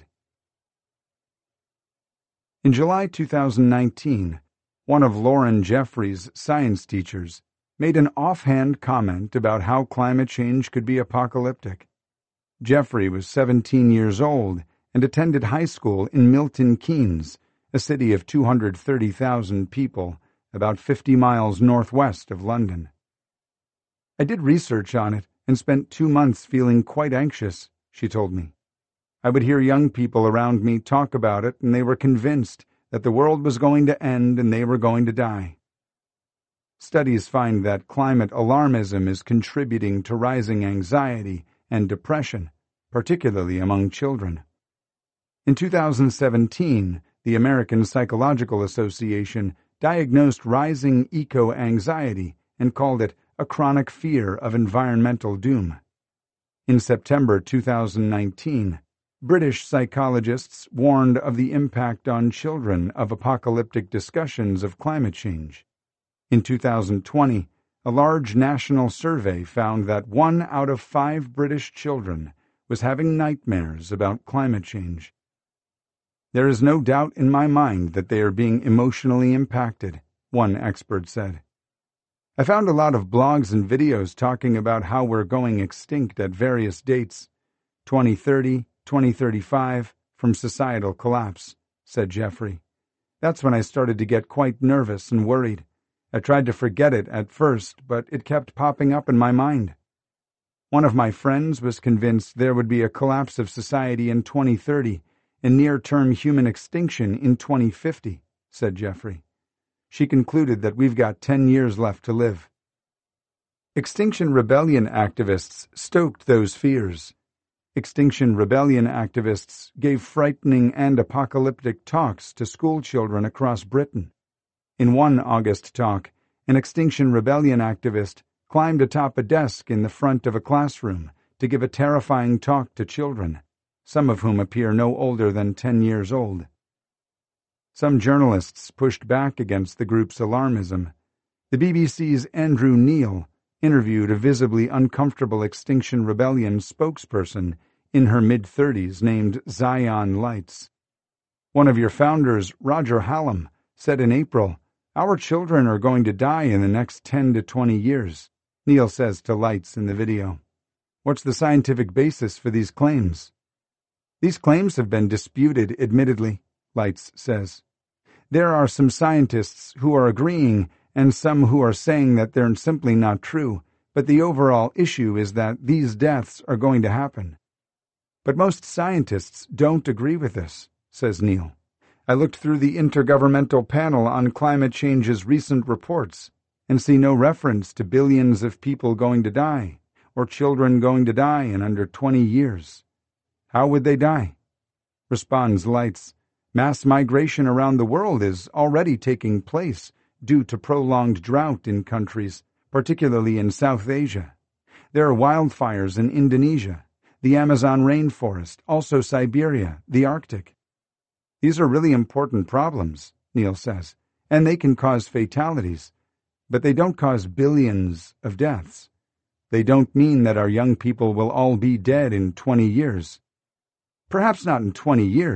In July two thousand nineteen, one of Lauren Jeffrey's science teachers made an offhand comment about how climate change could be apocalyptic. Jeffrey was seventeen years old and attended high school in Milton Keynes, a city of two hundred thirty thousand people, about fifty miles northwest of London. I did research on it and spent two months feeling quite anxious, she told me. I would hear young people around me talk about it, and they were convinced that the world was going to end and they were going to die. Studies find that climate alarmism is contributing to rising anxiety and depression, particularly among children. In two thousand seventeen, the American Psychological Association diagnosed rising eco-anxiety and called it a chronic fear of environmental doom. In September two thousand nineteen, British psychologists warned of the impact on children of apocalyptic discussions of climate change. In two thousand twenty, a large national survey found that one out of five British children was having nightmares about climate change. There is no doubt in my mind that they are being emotionally impacted, one expert said. I found a lot of blogs and videos talking about how we're going extinct at various dates, twenty thirty, twenty thirty-five, from societal collapse, said Jeffrey. That's when I started to get quite nervous and worried. I tried to forget it at first, but it kept popping up in my mind. One of my friends was convinced there would be a collapse of society in twenty thirty and near-term human extinction in twenty fifty, said Jeffrey. She concluded that we've got ten years left to live. Extinction Rebellion activists stoked those fears. Extinction Rebellion activists gave frightening and apocalyptic talks to schoolchildren across Britain. In one August talk, an Extinction Rebellion activist climbed atop a desk in the front of a classroom to give a terrifying talk to children, some of whom appear no older than ten years old. Some journalists pushed back against the group's alarmism. The B B C's Andrew Neil interviewed a visibly uncomfortable Extinction Rebellion spokesperson in her mid-thirties named Zion Lights. One of your founders, Roger Hallam, said in April, "Our children are going to die in the next ten to twenty years," Neil says to Lights in the video. What's the scientific basis for these claims? These claims have been disputed, admittedly, Lights says. There are some scientists who are agreeing and some who are saying that they're simply not true, but the overall issue is that these deaths are going to happen. But most scientists don't agree with this, says Neil. I looked through the Intergovernmental Panel on Climate Change's recent reports and see no reference to billions of people going to die or children going to die in under twenty years. How would they die? Responds Lights. Mass migration around the world is already taking place due to prolonged drought in countries, particularly in South Asia. There are wildfires in Indonesia, the Amazon rainforest, also Siberia, the Arctic. These are really important problems, Neil says, and they can cause fatalities, but they don't cause billions of deaths. They don't mean that our young people will all be dead in twenty years. Perhaps not in twenty years,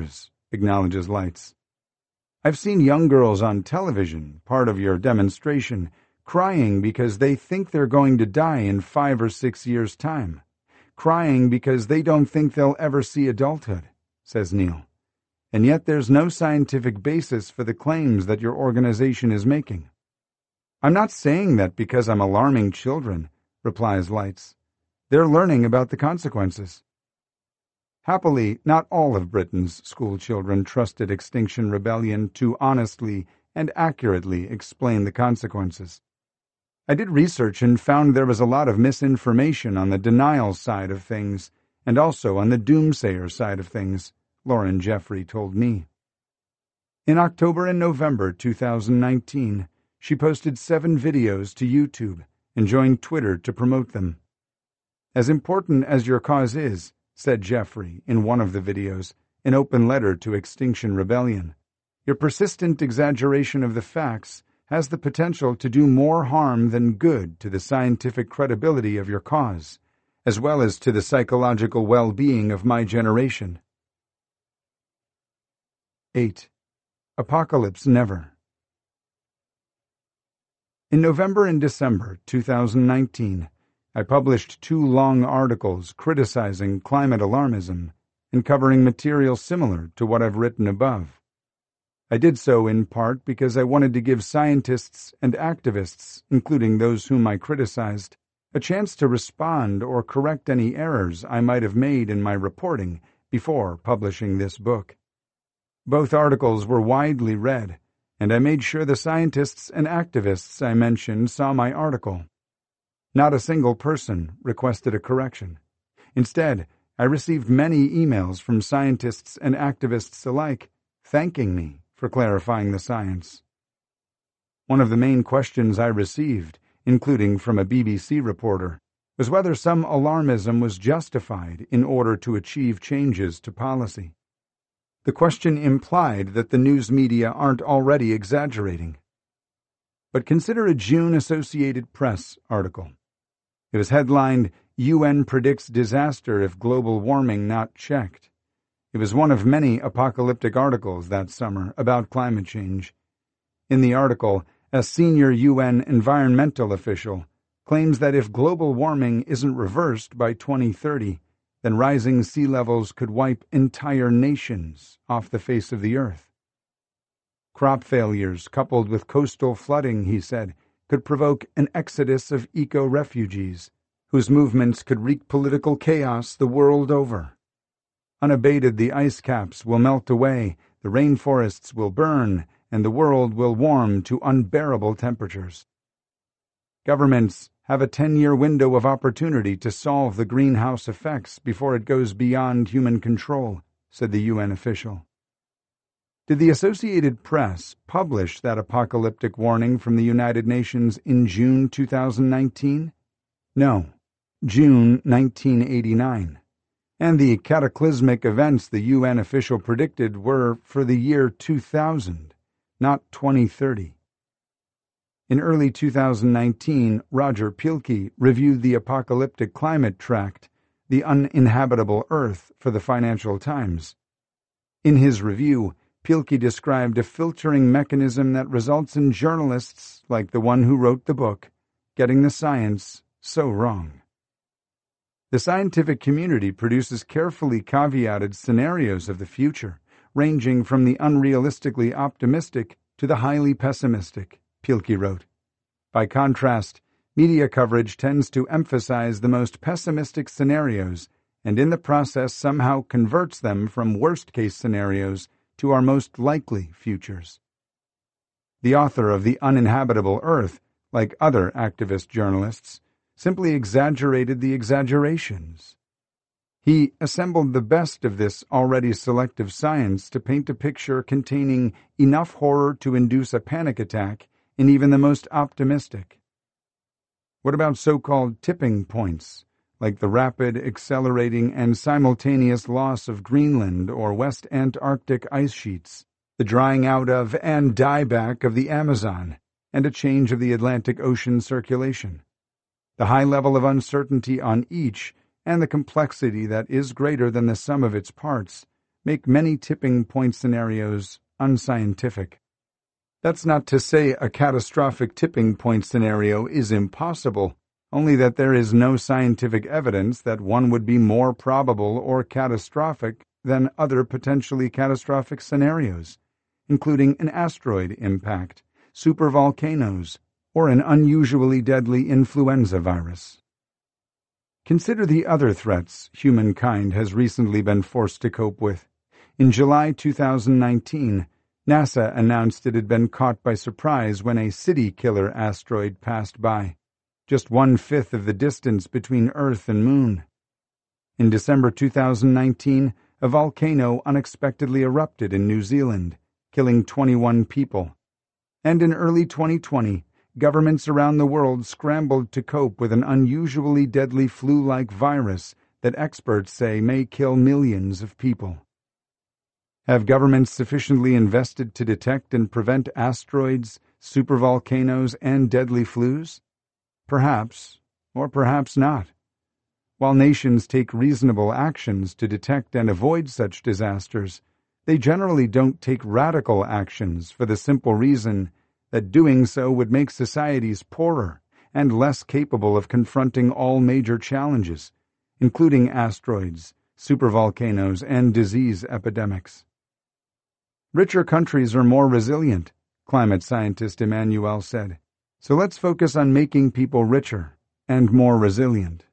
acknowledges Lights. I've seen young girls on television, part of your demonstration, crying because they think they're going to die in five or six years' time. Crying because they don't think they'll ever see adulthood, says Neil. And yet there's no scientific basis for the claims that your organization is making. I'm not saying that because I'm alarming children, replies Lights. They're learning about the consequences. Happily, not all of Britain's school children trusted Extinction Rebellion to honestly and accurately explain the consequences. I did research and found there was a lot of misinformation on the denial side of things, and also on the doomsayer side of things, Lauren Jeffrey told me. In October and November two thousand nineteen, she posted seven videos to YouTube and joined Twitter to promote them. As important as your cause is, said Jeffrey in one of the videos, an open letter to Extinction Rebellion, your persistent exaggeration of the facts has the potential to do more harm than good to the scientific credibility of your cause, as well as to the psychological well-being of my generation. eight. Apocalypse Never. In November and December two thousand nineteen, I published two long articles criticizing climate alarmism and covering material similar to what I've written above. I did so in part because I wanted to give scientists and activists, including those whom I criticized, a chance to respond or correct any errors I might have made in my reporting before publishing this book. Both articles were widely read, and I made sure the scientists and activists I mentioned saw my article. Not a single person requested a correction. Instead, I received many emails from scientists and activists alike, thanking me for clarifying the science. One of the main questions I received, including from a B B C reporter, was whether some alarmism was justified in order to achieve changes to policy. The question implied that the news media aren't already exaggerating. But consider a June Associated Press article. It was headlined, U N Predicts Disaster If Global Warming Not Checked. It was one of many apocalyptic articles that summer about climate change. In the article, a senior U N environmental official claims that if global warming isn't reversed by twenty thirty, then rising sea levels could wipe entire nations off the face of the earth. Crop failures coupled with coastal flooding, he said, could provoke an exodus of eco-refugees, whose movements could wreak political chaos the world over. Unabated, the ice caps will melt away, the rainforests will burn, and the world will warm to unbearable temperatures. Governments have a ten-year window of opportunity to solve the greenhouse effects before it goes beyond human control, said the U N official. Did the Associated Press publish that apocalyptic warning from the United Nations in June two thousand nineteen? No, June nineteen eighty-nine. And the cataclysmic events the U N official predicted were for the year two thousand, not twenty thirty. In early two thousand nineteen, Roger Pielke reviewed the apocalyptic climate tract, The Uninhabitable Earth, for the Financial Times. In his review, Pielke described a filtering mechanism that results in journalists, like the one who wrote the book, getting the science so wrong. The scientific community produces carefully caveated scenarios of the future, ranging from the unrealistically optimistic to the highly pessimistic, Pielke wrote. By contrast, media coverage tends to emphasize the most pessimistic scenarios and in the process somehow converts them from worst-case scenarios to our most likely futures. The author of The Uninhabitable Earth, like other activist journalists, simply exaggerated the exaggerations. He assembled the best of this already selective science to paint a picture containing enough horror to induce a panic attack in even the most optimistic. What about so-called tipping points, like the rapid, accelerating, and simultaneous loss of Greenland or West Antarctic ice sheets, the drying out of and dieback of the Amazon, and a change of the Atlantic Ocean circulation? The high level of uncertainty on each, and the complexity that is greater than the sum of its parts, make many tipping point scenarios unscientific. That's not to say a catastrophic tipping point scenario is impossible, only that there is no scientific evidence that one would be more probable or catastrophic than other potentially catastrophic scenarios, including an asteroid impact, supervolcanoes, or an unusually deadly influenza virus. Consider the other threats humankind has recently been forced to cope with. In July two thousand nineteen, NASA announced it had been caught by surprise when a city-killer asteroid passed by, just one-fifth of the distance between Earth and Moon. In December two thousand nineteen, a volcano unexpectedly erupted in New Zealand, killing twenty-one people. And in early twenty twenty, governments around the world scrambled to cope with an unusually deadly flu-like virus that experts say may kill millions of people. Have governments sufficiently invested to detect and prevent asteroids, supervolcanoes, and deadly flus? Perhaps, or perhaps not. While nations take reasonable actions to detect and avoid such disasters, they generally don't take radical actions for the simple reason that doing so would make societies poorer and less capable of confronting all major challenges, including asteroids, supervolcanoes, and disease epidemics. Richer countries are more resilient, climate scientist Emmanuel said, so let's focus on making people richer and more resilient.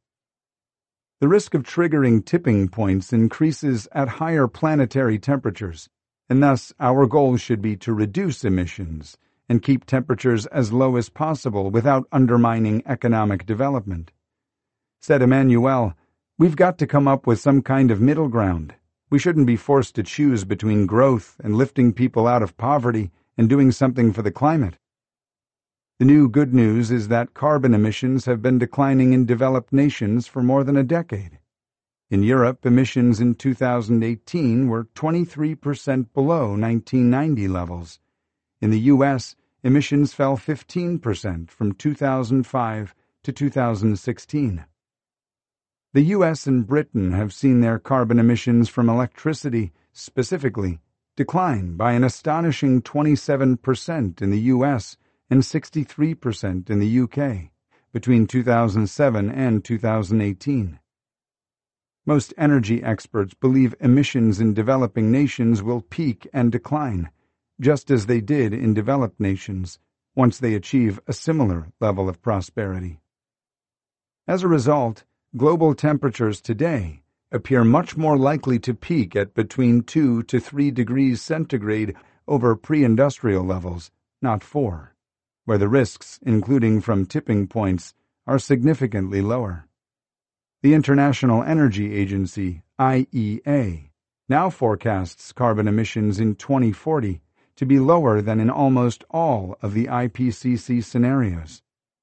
The risk of triggering tipping points increases at higher planetary temperatures, and thus our goal should be to reduce emissions and keep temperatures as low as possible without undermining economic development. Said Emmanuel, we've got to come up with some kind of middle ground. We shouldn't be forced to choose between growth and lifting people out of poverty and doing something for the climate. The new good news is that carbon emissions have been declining in developed nations for more than a decade. In Europe, emissions in two thousand eighteen were twenty-three percent below nineteen ninety levels. In the U S, emissions fell fifteen percent from two thousand five to two thousand sixteen. The U S and Britain have seen their carbon emissions from electricity, specifically, decline by an astonishing twenty-seven percent in the U S and sixty-three percent in the U K between two thousand seven and two thousand eighteen. Most energy experts believe emissions in developing nations will peak and decline, just as they did in developed nations, once they achieve a similar level of prosperity. As a result, global temperatures today appear much more likely to peak at between two to three degrees centigrade over pre-industrial levels, not four, where the risks, including from tipping points, are significantly lower. The International Energy Agency, I E A, now forecasts carbon emissions in twenty forty to be lower than in almost all of the I P C C scenarios.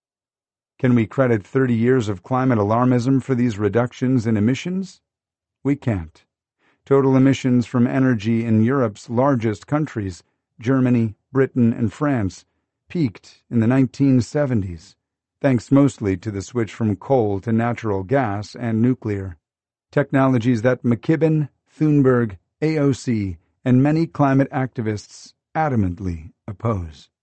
Can we credit thirty years of climate alarmism for these reductions in emissions? We can't. Total emissions from energy in Europe's largest countries, Germany, Britain, and France, peaked in the nineteen seventies, thanks mostly to the switch from coal to natural gas and nuclear, technologies that McKibben, Thunberg, A O C, and many climate activists adamantly oppose.